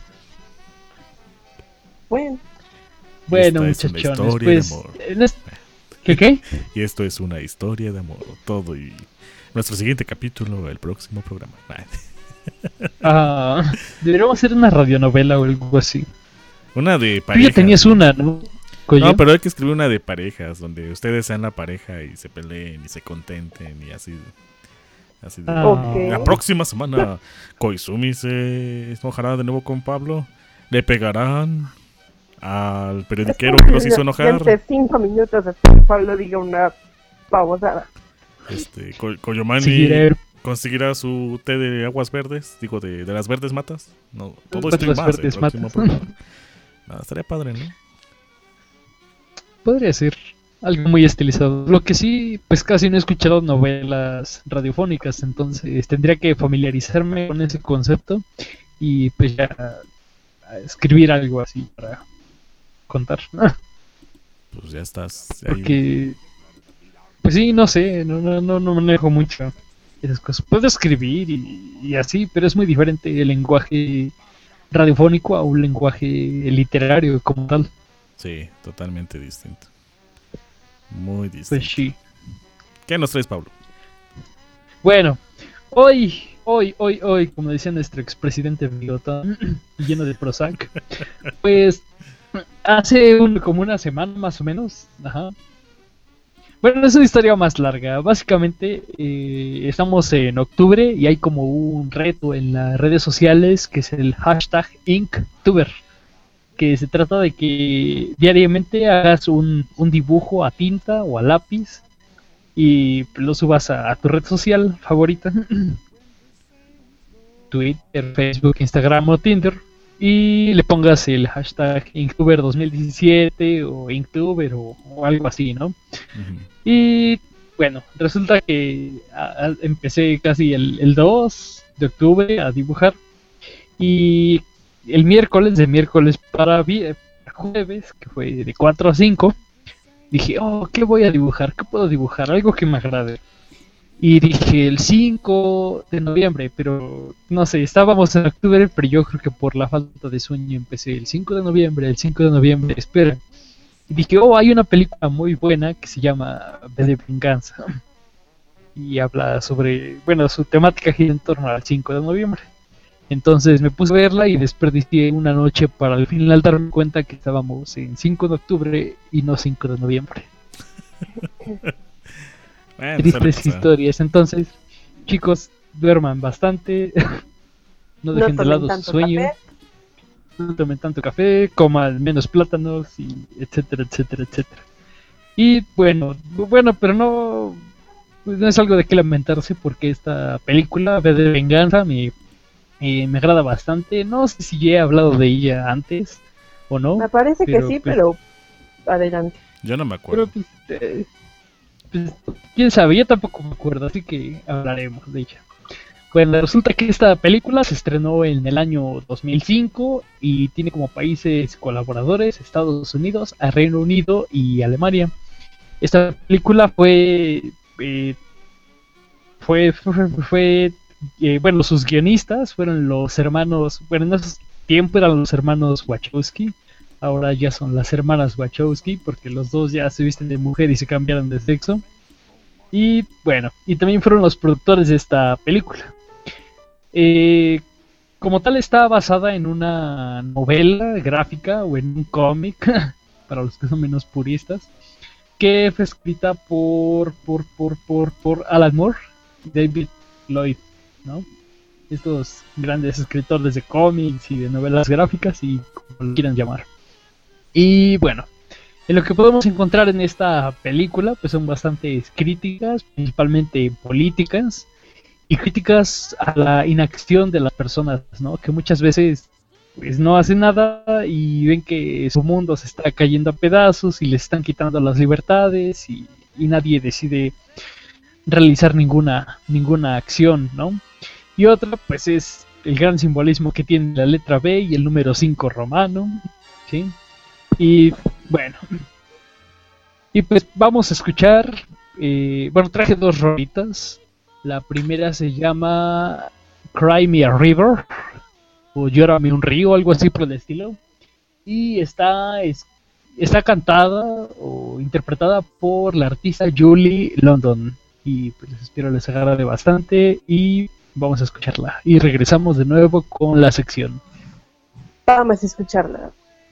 [SPEAKER 10] Bueno,
[SPEAKER 9] Bueno,
[SPEAKER 8] Esta es una
[SPEAKER 9] muchachones,
[SPEAKER 8] historia de
[SPEAKER 9] pues.
[SPEAKER 8] amor.
[SPEAKER 9] en es- ¿Qué qué?
[SPEAKER 8] Y esto es una historia de amor, todo y nuestro siguiente capítulo, el próximo programa.
[SPEAKER 9] Ah, deberíamos hacer una radionovela o algo así.
[SPEAKER 8] Una de
[SPEAKER 9] Tú
[SPEAKER 8] parejas.
[SPEAKER 9] ya tenías una, ¿no? Coyo?
[SPEAKER 8] No, pero hay que escribir una de parejas, donde ustedes sean la pareja y se peleen y se contenten y así. Así de,
[SPEAKER 9] Ah.
[SPEAKER 10] Ok.
[SPEAKER 8] La próxima semana, Koizumi se enojará de nuevo con Pablo. Le pegarán al periodiquero que los hizo enojar.
[SPEAKER 10] Entre cinco minutos hasta que Pablo diga una pavosada.
[SPEAKER 8] Este, Ko- Koyomani
[SPEAKER 9] Seguiré.
[SPEAKER 8] conseguirá su té de aguas verdes, digo, de, de las verdes matas. No, todo
[SPEAKER 9] De
[SPEAKER 8] esto y
[SPEAKER 9] las
[SPEAKER 8] más. el
[SPEAKER 9] verdes
[SPEAKER 8] próximo
[SPEAKER 9] matas.
[SPEAKER 8] programa. Nada, estaría padre, ¿no?
[SPEAKER 9] Podría ser algo muy estilizado. Lo que sí, pues casi no he escuchado novelas radiofónicas, entonces tendría que familiarizarme con ese concepto y pues ya a escribir algo así para contar.
[SPEAKER 8] Pues ya estás. ahí.
[SPEAKER 9] Porque, pues sí, no sé, no, no, no, no manejo mucho esas cosas. Puedo escribir y, y así, pero es muy diferente el lenguaje radiofónico a un lenguaje literario como tal.
[SPEAKER 8] Sí, totalmente distinto. Muy distinto.
[SPEAKER 9] Pues sí.
[SPEAKER 8] ¿Qué nos traes, Pablo?
[SPEAKER 9] Bueno, hoy, hoy, hoy, hoy, como decía nuestro expresidente Bigotón, lleno de Prozac, pues hace un, como una semana más o menos, ajá. Bueno, es una historia más larga. Básicamente eh, estamos en octubre y hay como un reto en las redes sociales que es el hashtag Inktuber, que se trata de que diariamente hagas un, un dibujo a tinta o a lápiz y lo subas a, a tu red social favorita, Twitter, Facebook, Instagram o Tinder, y le pongas el hashtag Inktuber dos mil diecisiete o Inktuber o, o algo así, ¿no?
[SPEAKER 8] Ujú.
[SPEAKER 9] Y bueno, resulta que a- a- empecé casi el, el dos de octubre a dibujar y el miércoles, de miércoles para vi- jueves, que fue de cuatro a cinco, dije, oh, ¿qué voy a dibujar? ¿Qué puedo dibujar? Algo que me agrade. Y dije el cinco de noviembre, pero no sé, estábamos en octubre, pero yo creo que por la falta de sueño empecé el cinco de noviembre, el cinco de noviembre, espera. Y dije, oh, hay una película muy buena que se llama V de Venganza. Y habla sobre, bueno, su temática gira en torno al cinco de noviembre. Entonces me puse a verla y desperdicié una noche para al final darme cuenta que estábamos en cinco de octubre y no cinco de noviembre.
[SPEAKER 8] Bueno,
[SPEAKER 9] Tristes
[SPEAKER 8] suele pasar.
[SPEAKER 9] historias. Entonces, chicos, duerman bastante. No
[SPEAKER 10] no
[SPEAKER 9] dejen de
[SPEAKER 10] tomen
[SPEAKER 9] lado su
[SPEAKER 10] tanto
[SPEAKER 9] sueño.
[SPEAKER 10] café.
[SPEAKER 9] No tomen tanto café, coman menos plátanos, y etcétera, etcétera, etcétera. Y bueno, bueno, pero no, pues no es algo de qué lamentarse porque esta película, V de Venganza, me, eh, me agrada bastante. No sé si ya he hablado de ella antes o no.
[SPEAKER 10] Me parece que
[SPEAKER 9] pero,
[SPEAKER 10] sí,
[SPEAKER 9] pues,
[SPEAKER 10] pero adelante.
[SPEAKER 8] Yo no me acuerdo.
[SPEAKER 9] Pero pues, eh, pues, quién sabe, yo tampoco me acuerdo, así que hablaremos de ella. Bueno, resulta que esta película se estrenó en el año dos mil cinco y tiene como países colaboradores Estados Unidos, a Reino Unido y Alemania. Esta película fue eh, fue fue, fue eh, bueno, sus guionistas fueron los hermanos, bueno, en ese tiempo eran los hermanos Wachowski, ahora ya son las hermanas Wachowski porque los dos ya se visten de mujer y se cambiaron de sexo. Y bueno, y también fueron los productores de esta película. Eh, como tal está basada en una novela gráfica o en un cómic, para los que son menos puristas, que fue escrita por por por por por Alan Moore, David Lloyd, ¿no? Estos grandes escritores de cómics y de novelas gráficas y como lo quieran llamar. Y bueno, en lo que podemos encontrar en esta película pues son bastantes críticas, principalmente políticas, y críticas a la inacción de las personas, ¿no? Que muchas veces pues no hacen nada y ven que su mundo se está cayendo a pedazos y les están quitando las libertades y, y nadie decide realizar ninguna ninguna acción, ¿no? Y otra pues es el gran simbolismo que tiene la letra B y el número cinco romano, ¿sí? Y bueno, y pues vamos a escuchar, eh, bueno, traje dos rolitas. La primera se llama Cry Me a River o Llórame un río, algo así por el estilo. Y está, es, está cantada o interpretada por la artista Julie London. Y pues espero les agrade bastante y vamos a escucharla. Y regresamos de nuevo con la sección.
[SPEAKER 10] Vamos a escucharla.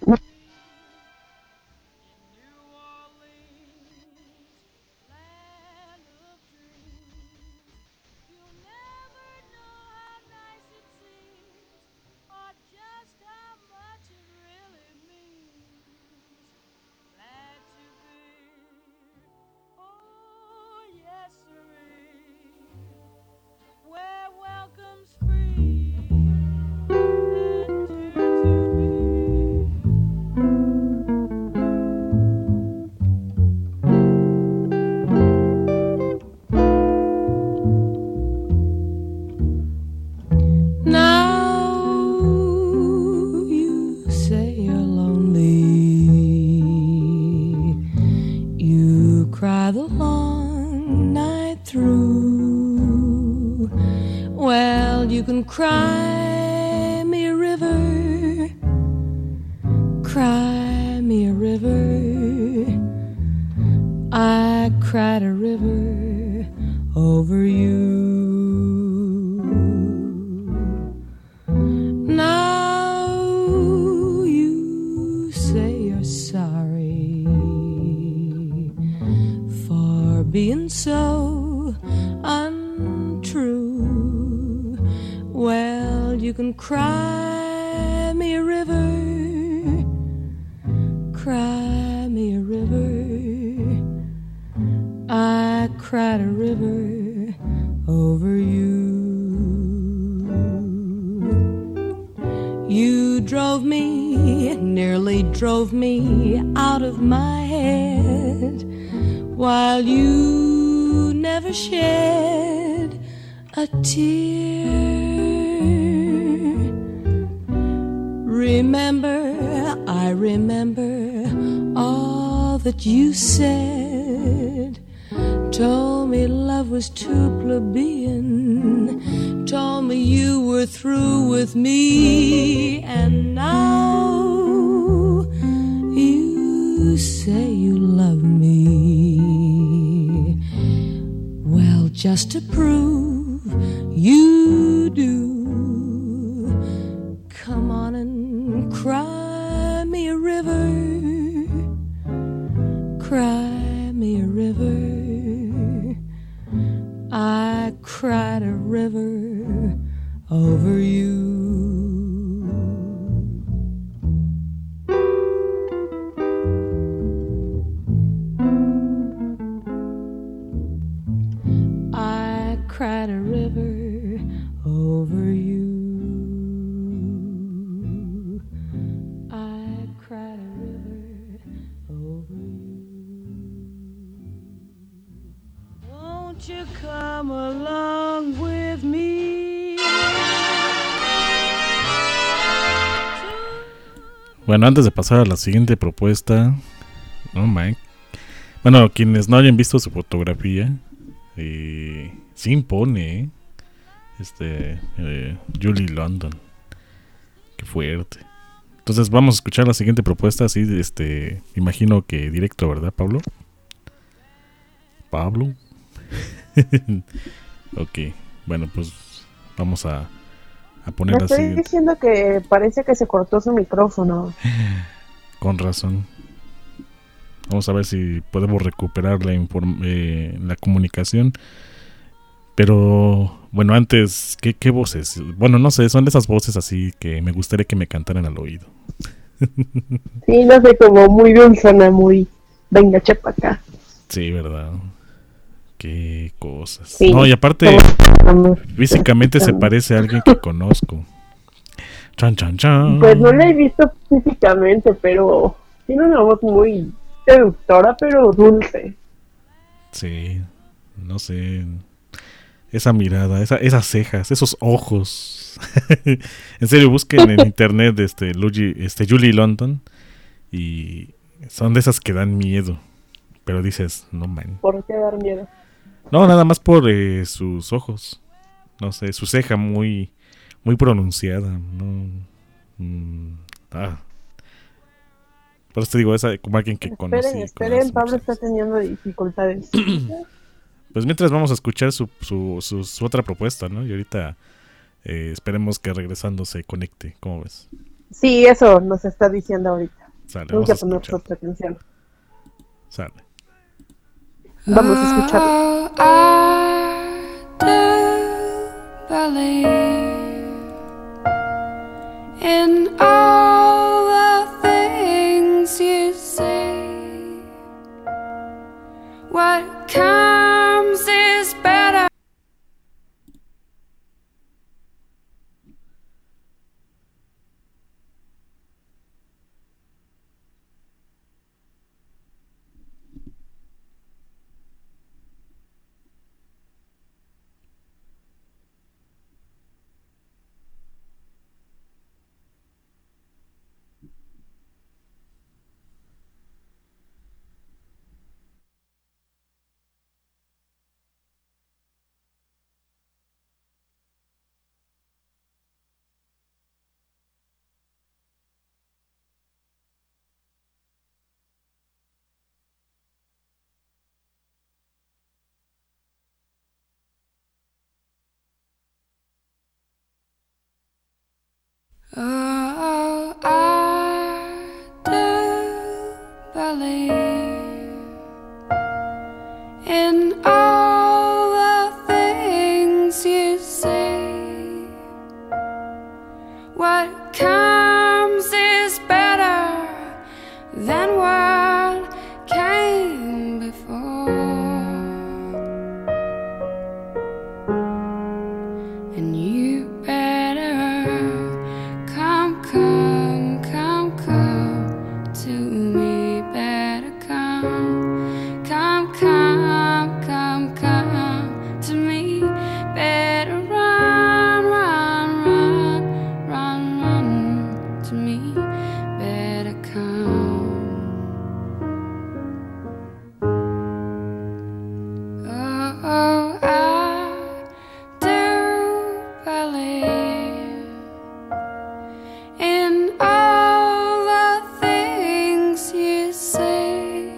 [SPEAKER 12] Cry me a river, cry me a river. I cried a river over you. Now you say you're sorry for being so untrue. Well, you can cry me a river, cry me a river. I cried a river over you. You drove me, nearly drove me out of my head, while you never shed a tear. Remember, I remember all that you said. Told me love was too plebeian. Told me you were through with me. And now you say you love me. Well, just to prove you do, come on and cry me a river, cry me a river. I cried a river over you. I cried a river over you. Won't you come along with me?
[SPEAKER 8] Bueno, antes de pasar a la siguiente propuesta, no man. Bueno, quienes no hayan visto su fotografía, eh, sí impone, ¿eh? Este, eh, Julie London. Qué fuerte. Entonces vamos a escuchar la siguiente propuesta, así, este, imagino que directo, ¿verdad, Pablo? Pablo. Ok, bueno, pues vamos a, a poner
[SPEAKER 10] Me
[SPEAKER 8] la
[SPEAKER 10] estoy
[SPEAKER 8] siguiente.
[SPEAKER 10] diciendo que parece que se cortó su micrófono.
[SPEAKER 8] Con razón. Vamos a ver si podemos recuperar la, inform- eh, la comunicación. Pero, bueno, antes, ¿qué, ¿qué voces? Bueno, no sé, son de esas voces así que me gustaría que me cantaran al oído.
[SPEAKER 10] Sí, no sé, como muy dulzona, muy... Venga, chepa acá.
[SPEAKER 8] Sí, ¿verdad? Qué cosas.
[SPEAKER 10] Sí.
[SPEAKER 8] No, y aparte,
[SPEAKER 10] Como-
[SPEAKER 8] físicamente se parece a alguien que conozco. Chan, chan, chan.
[SPEAKER 10] Pues no la he visto físicamente, pero tiene una voz muy seductora, pero dulce.
[SPEAKER 8] Sí, no sé. Esa mirada, esa, esas cejas, esos ojos. En serio, busquen en internet este, Luigi, este Julie London. Y son de esas que dan miedo. Pero dices, no man.
[SPEAKER 10] ¿Por qué dar miedo?
[SPEAKER 8] No, nada más por eh, sus ojos. No sé, su ceja muy, muy pronunciada. No, mm, ah. Por eso te digo, esa como alguien que conocí.
[SPEAKER 10] Esperen, esperen, Pablo está teniendo dificultades.
[SPEAKER 8] Pues mientras vamos a escuchar su, su, su, su otra propuesta, ¿no? Y ahorita eh, esperemos que regresando se conecte. ¿Cómo ves?
[SPEAKER 10] Sí, eso nos está diciendo ahorita.
[SPEAKER 8] Sale,
[SPEAKER 10] Tengo
[SPEAKER 8] vamos
[SPEAKER 10] que
[SPEAKER 8] a
[SPEAKER 10] poner
[SPEAKER 8] escuchar.
[SPEAKER 10] nuestra atención.
[SPEAKER 8] Sale.
[SPEAKER 10] Vamos a escucharlo.
[SPEAKER 12] In all the things you say, what comes is better. Oh, I do believe in all the things you say. What comes is better than what came before. And you better come, come, come, come to me. Better come, come, come, come, come to me. Better run, run, run, run, run to me. Better come. Oh, oh, I do believe in all the things you say.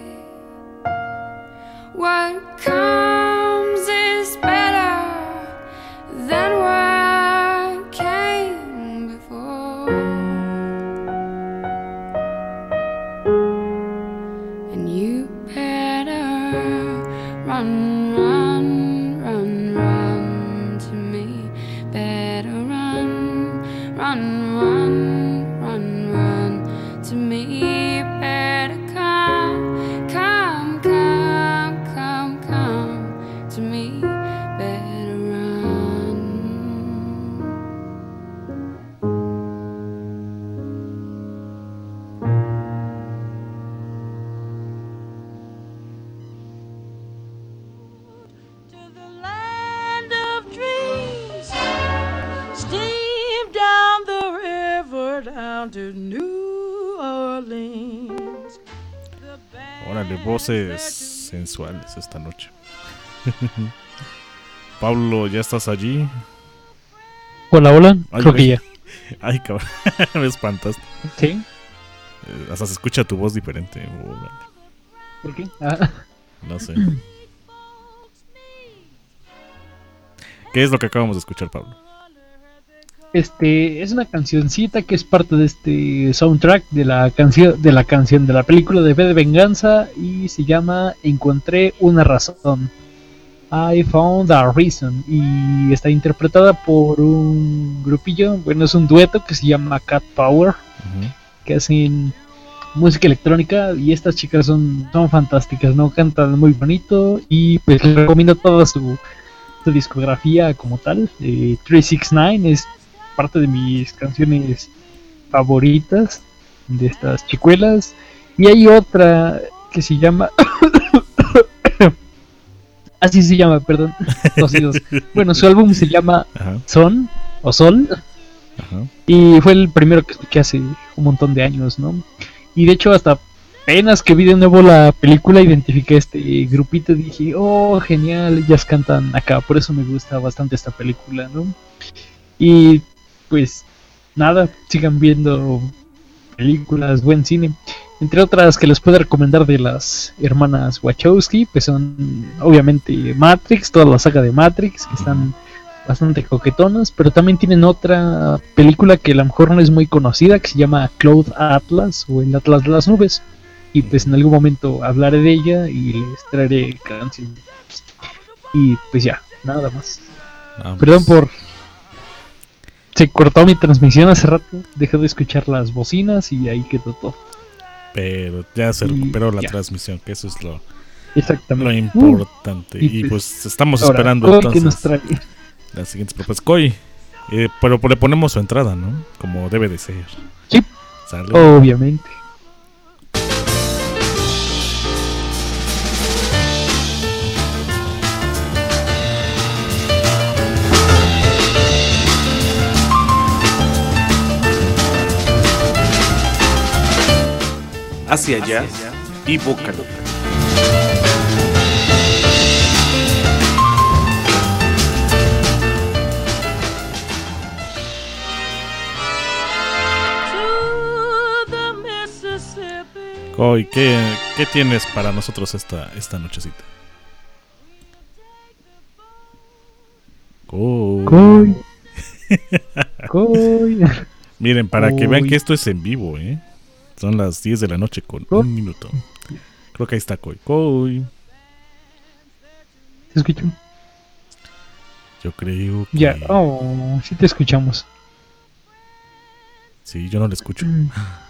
[SPEAKER 12] What comes is better than what came before. And you better run, run, run, run to me. Better run, run, run, run, run to me. Better come, come, come, come, come to me. Better run.
[SPEAKER 13] Land of dreams, steam down the river down to New
[SPEAKER 8] Órale, voces sensuales esta noche. Pablo, ¿ya estás allí?
[SPEAKER 9] Hola, hola.
[SPEAKER 8] Ay,
[SPEAKER 9] Creo
[SPEAKER 8] güey.
[SPEAKER 9] que ya.
[SPEAKER 8] Ay, cabrón. Me espantaste.
[SPEAKER 9] ¿Sí?
[SPEAKER 8] Eh, hasta se escucha tu voz diferente. Órale.
[SPEAKER 9] ¿Por qué? Ah.
[SPEAKER 8] No sé. ¿Qué es lo que acabamos de escuchar, Pablo?
[SPEAKER 9] Este es una cancioncita que es parte de este soundtrack de la canción de la canción de la película de V de Venganza y se llama Encontré una razón. I found a reason y está interpretada por un grupillo, bueno, es un dueto que se llama Cat Power, uh-huh. que hacen música electrónica y estas chicas son son fantásticas, no cantan muy bonito y pues les recomiendo toda su, su discografía como tal. eh, trescientos sesenta y nueve es parte de mis canciones favoritas de estas chicuelas y hay otra que se llama así se llama, perdón. Dos y dos. Bueno, su álbum se llama Ajá. Son o Sol. Ajá. Y fue el primero que escuché hace un montón de años, ¿no? Y de hecho hasta apenas que vi de nuevo la película identifiqué este grupito y dije, oh, genial, ellas cantan acá, por eso me gusta bastante esta película, ¿no? Y pues nada, sigan viendo películas, buen cine. Entre otras que les puedo recomendar de las hermanas Wachowski, pues son obviamente Matrix, toda la saga de Matrix, que están bastante coquetonas, pero también tienen otra película que a lo mejor no es muy conocida, que se llama Cloud Atlas o el Atlas de las Nubes, y pues en algún momento hablaré de ella y les traeré canciones. Y pues ya, nada más. Vamos. Perdón por... Se cortó mi transmisión hace rato, dejé de escuchar las bocinas y ahí quedó todo.
[SPEAKER 8] Pero ya se recuperó la
[SPEAKER 9] ya.
[SPEAKER 8] transmisión, que eso es lo,
[SPEAKER 9] Exactamente.
[SPEAKER 8] lo importante. Uh, y, pues, pues estamos ahora, esperando entonces
[SPEAKER 9] nos trae?
[SPEAKER 8] las siguientes propuestas. Coy, eh, pero le ponemos su entrada, ¿no? Como debe de ser.
[SPEAKER 9] Sí,
[SPEAKER 8] ¿sale?
[SPEAKER 9] Obviamente.
[SPEAKER 14] Hacia allá y búscalo.
[SPEAKER 8] Coy, ¿qué, ¿qué tienes para nosotros esta, esta nochecita? Coy.
[SPEAKER 9] Coy. Coy.
[SPEAKER 8] Miren, para
[SPEAKER 9] Coy.
[SPEAKER 8] que vean que esto es en vivo, ¿eh? Son las diez de la noche con Coy. un minuto. Creo que ahí está Coy. Coy.
[SPEAKER 9] ¿Te escucho?
[SPEAKER 8] Yo creo que...
[SPEAKER 9] Ya, oh, sí te escuchamos.
[SPEAKER 8] Sí, yo no le escucho.
[SPEAKER 9] Mm.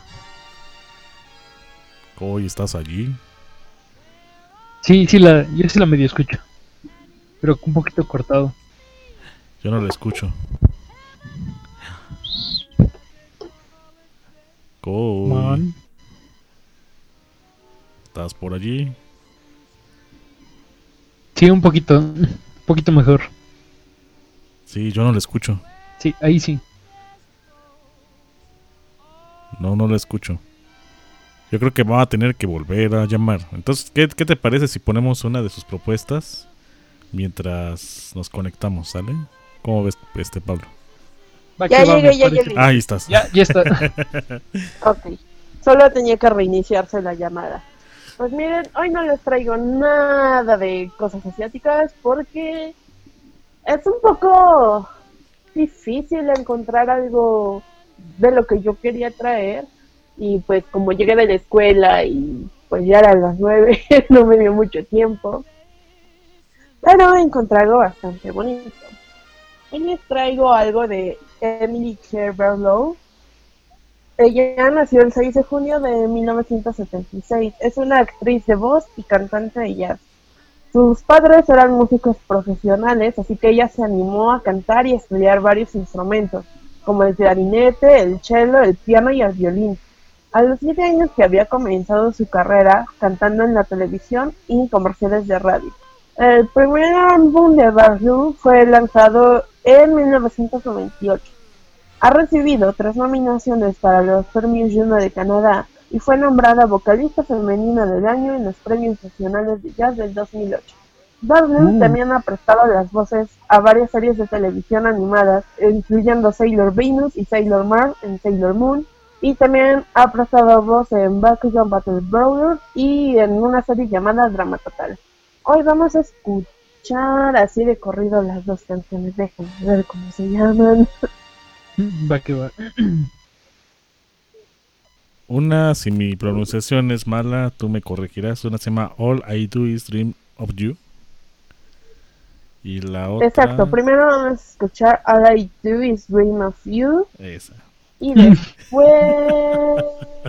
[SPEAKER 8] Coy, ¿estás allí?
[SPEAKER 9] Sí, sí, la, yo sí la medio escucho. Pero un poquito cortado.
[SPEAKER 8] Yo no la escucho. Coy.
[SPEAKER 9] Man.
[SPEAKER 8] ¿Estás por allí?
[SPEAKER 9] Sí, un poquito. Un poquito mejor.
[SPEAKER 8] Sí, yo no la escucho.
[SPEAKER 9] Sí, ahí sí.
[SPEAKER 8] No, no la escucho. Yo creo que va a tener que volver a llamar. Entonces, ¿qué, qué te parece si ponemos una de sus propuestas mientras nos conectamos, ¿sale? ¿Cómo ves, este Pablo?
[SPEAKER 10] Va, ya llegué, va, ya llegué.
[SPEAKER 8] Ah, ahí estás.
[SPEAKER 9] Ya, ya está.
[SPEAKER 10] Ok. Solo tenía que reiniciarse la llamada. Pues miren, hoy no les traigo nada de cosas asiáticas porque es un poco difícil encontrar algo de lo que yo quería traer. Y pues como llegué de la escuela y pues ya eran las nueve, no me dio mucho tiempo. Pero encontré algo bastante bonito. Hoy les traigo algo de Emily Claire Barlow. Ella nació el seis de junio de mil novecientos setenta y seis. Es una actriz de voz y cantante de jazz. Sus padres eran músicos profesionales, así que ella se animó a cantar y a estudiar varios instrumentos, como el clarinete, el cello, el piano y el violín. A los siete años que había comenzado su carrera cantando en la televisión y comerciales de radio. El primer álbum de Barlow fue lanzado en mil novecientos noventa y ocho. Ha recibido tres nominaciones para los Premios Juno de Canadá, y fue nombrada vocalista femenina del año en los Premios Nacionales de Jazz del dos mil ocho. Darling
[SPEAKER 9] Mm.
[SPEAKER 10] también ha prestado las voces a varias series de televisión animadas, incluyendo Sailor Venus y Sailor Mars en Sailor Moon, y también ha prestado voz en Bakugan Battle Brothers y en una serie llamada Drama Total. Hoy vamos a escuchar así de corrido las dos canciones, déjenme ver cómo se llaman.
[SPEAKER 9] Va que va.
[SPEAKER 8] Una, si mi pronunciación es mala, tú me corregirás. Una se llama All I Do Is Dream of You. Y la otra...
[SPEAKER 10] Exacto, primero vamos a escuchar All I Do Is Dream of You.
[SPEAKER 8] Esa.
[SPEAKER 10] Y después...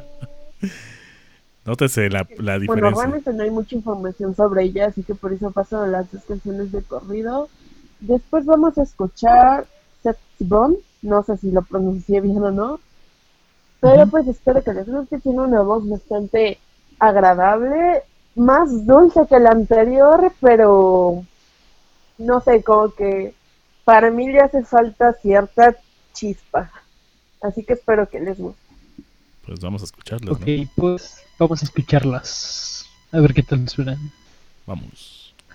[SPEAKER 8] Nótese la, la
[SPEAKER 10] Bueno,
[SPEAKER 8] diferencia.
[SPEAKER 10] realmente no hay mucha información sobre ella, así que por eso paso a las dos canciones de corrido. Después vamos a escuchar Sexy Bomb, no sé si lo pronuncié bien o no, pero uh-huh. pues espero que les guste. Tiene una voz bastante agradable, más dulce que la anterior, pero no sé, como que para mí le hace falta cierta chispa, así que espero que les guste.
[SPEAKER 8] Pues vamos a escucharlas,
[SPEAKER 9] Ok,
[SPEAKER 8] ¿no?
[SPEAKER 9] pues vamos a escucharlas. A ver qué tal suenan.
[SPEAKER 8] Vamos.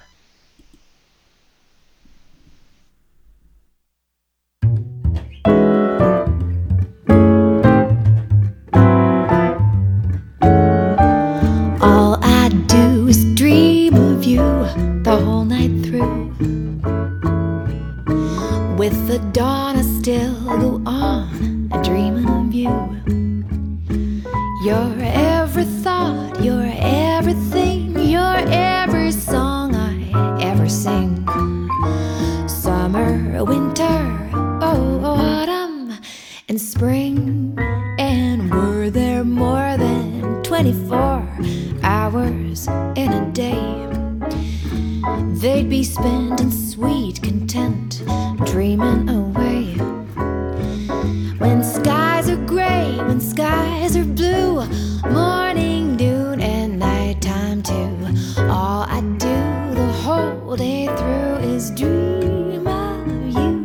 [SPEAKER 15] All I do is dream of you the whole night through. With the dawn I still go on dreaming of you. You're every thought, you're everything, you're every song I ever sing. Summer, winter, oh, autumn, and spring. And were there more than twenty-four hours in a day, they'd be spent in sweet content, dreaming away. When skies are gray, when skies are blue, morning, noon, and nighttime too, all I do the whole day through is dream of you.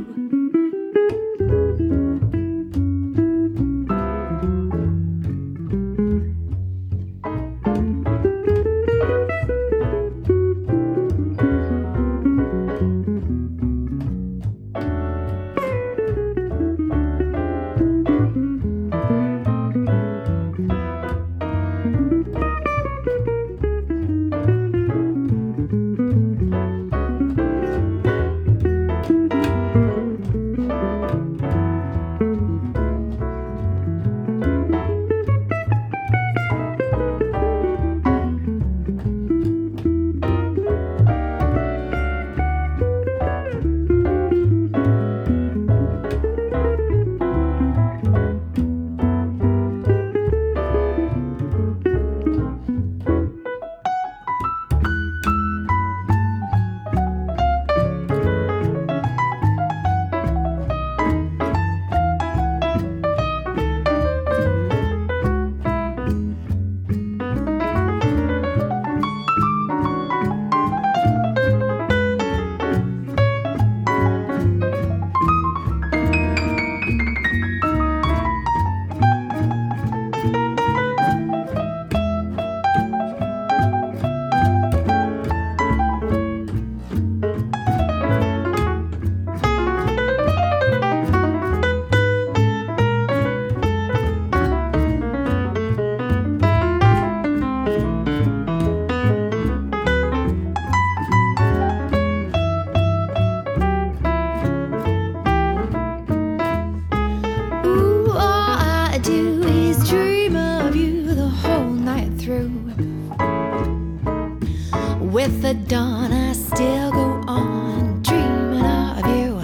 [SPEAKER 15] With the dawn I still go on dreaming of you.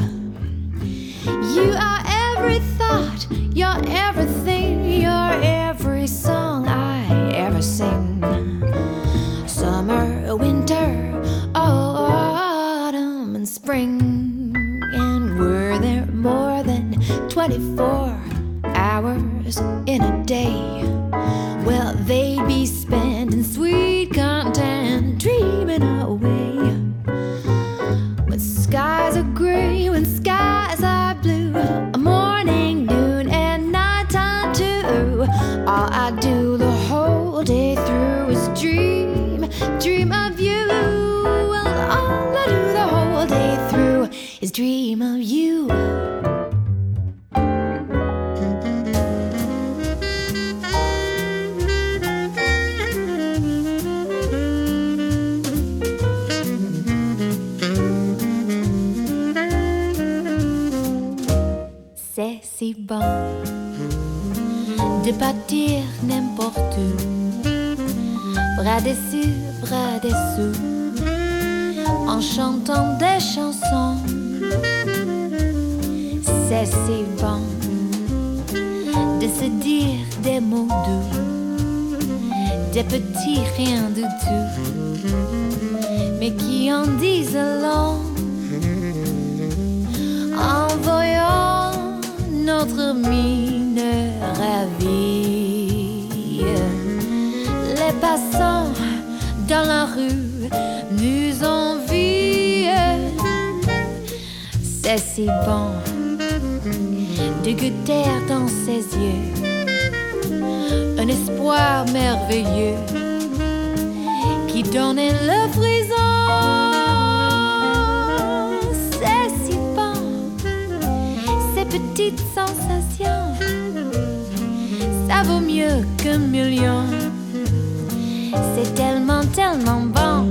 [SPEAKER 15] You are every thought, you're everything, you're every song I ever sing. Summer, winter, autumn and spring. And were there more than twenty-four hours in a day, well, they'd be spent in sweet content, dreaming away. When skies are gray, when skies are blue, a morning, noon, and nighttime too, all I do the whole is dream of you. C'est si bon de partir n'importe où, bras dessus, bras dessous, en chantant des chansons. C'est si bon de se dire des mots doux, des petits riens du tout, mais qui en disent long. En voyant notre mine ravie, les passants dans la rue nous envient. C'est si bon de goûter dans ses yeux un espoir merveilleux qui donne le frisson. C'est si bon, ces petites sensations, ça vaut mieux qu'un million. C'est tellement, tellement bon.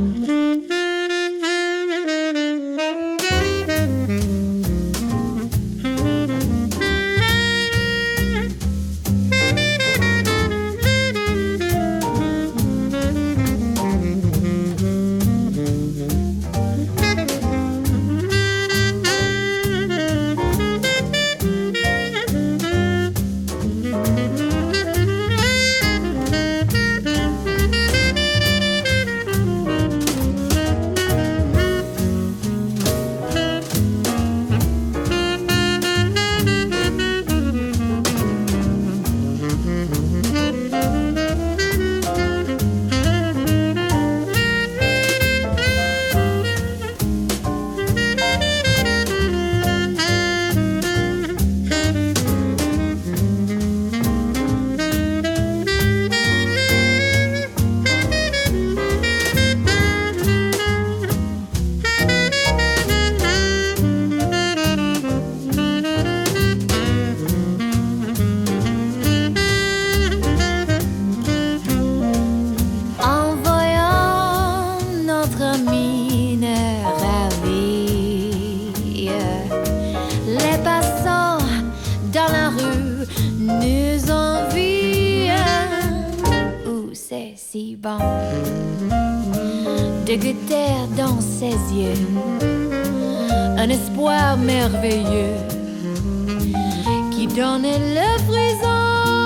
[SPEAKER 15] De goûter dans ses yeux un espoir merveilleux qui donne le frisson.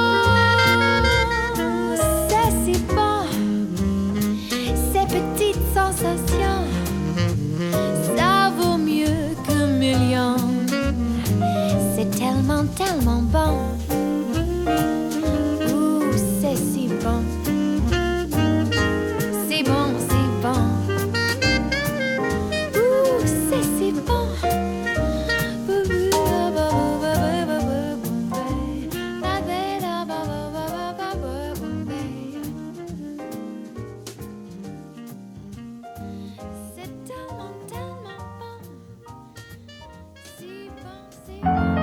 [SPEAKER 15] C'est si bon, ces petites sensations, ça vaut mieux qu'un million. C'est tellement, tellement bon. Ouh, c'est si bon. C'est bon, c'est bon. Ouh, c'est si bon. C'est tellement, tellement bon. Si bon, si bon.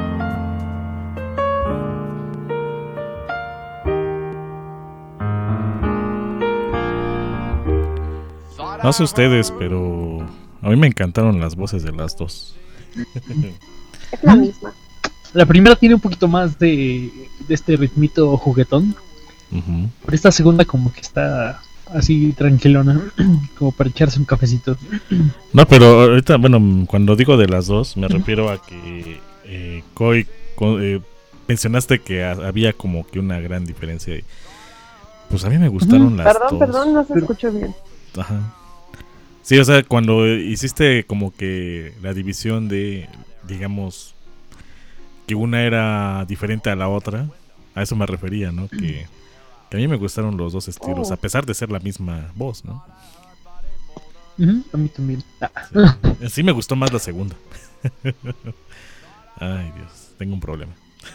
[SPEAKER 8] No sé ustedes, pero a mí me encantaron las voces de las dos.
[SPEAKER 10] Es la misma.
[SPEAKER 9] La primera tiene un poquito más de, de este ritmito juguetón.
[SPEAKER 8] Uh-huh.
[SPEAKER 9] Pero esta segunda como que está así tranquilona, como para echarse un cafecito.
[SPEAKER 8] No, pero ahorita, bueno, cuando digo de las dos, me refiero a que eh, Coy, co, eh, mencionaste que a, había como que una gran diferencia. Pues a mí me gustaron uh-huh. las
[SPEAKER 10] perdón,
[SPEAKER 8] dos.
[SPEAKER 10] Perdón, perdón, no se
[SPEAKER 9] pero...
[SPEAKER 10] escuchó bien.
[SPEAKER 8] Ajá. Sí, o sea, cuando hiciste como que la división de, digamos, que una era diferente a la otra, a eso me refería, ¿no? Que, que a mí me gustaron los dos estilos, oh. a pesar de ser la misma voz, ¿no?
[SPEAKER 9] Uh-huh, a mí también. Ah.
[SPEAKER 8] Sí, sí me gustó más la segunda. Ay, Dios, tengo un problema.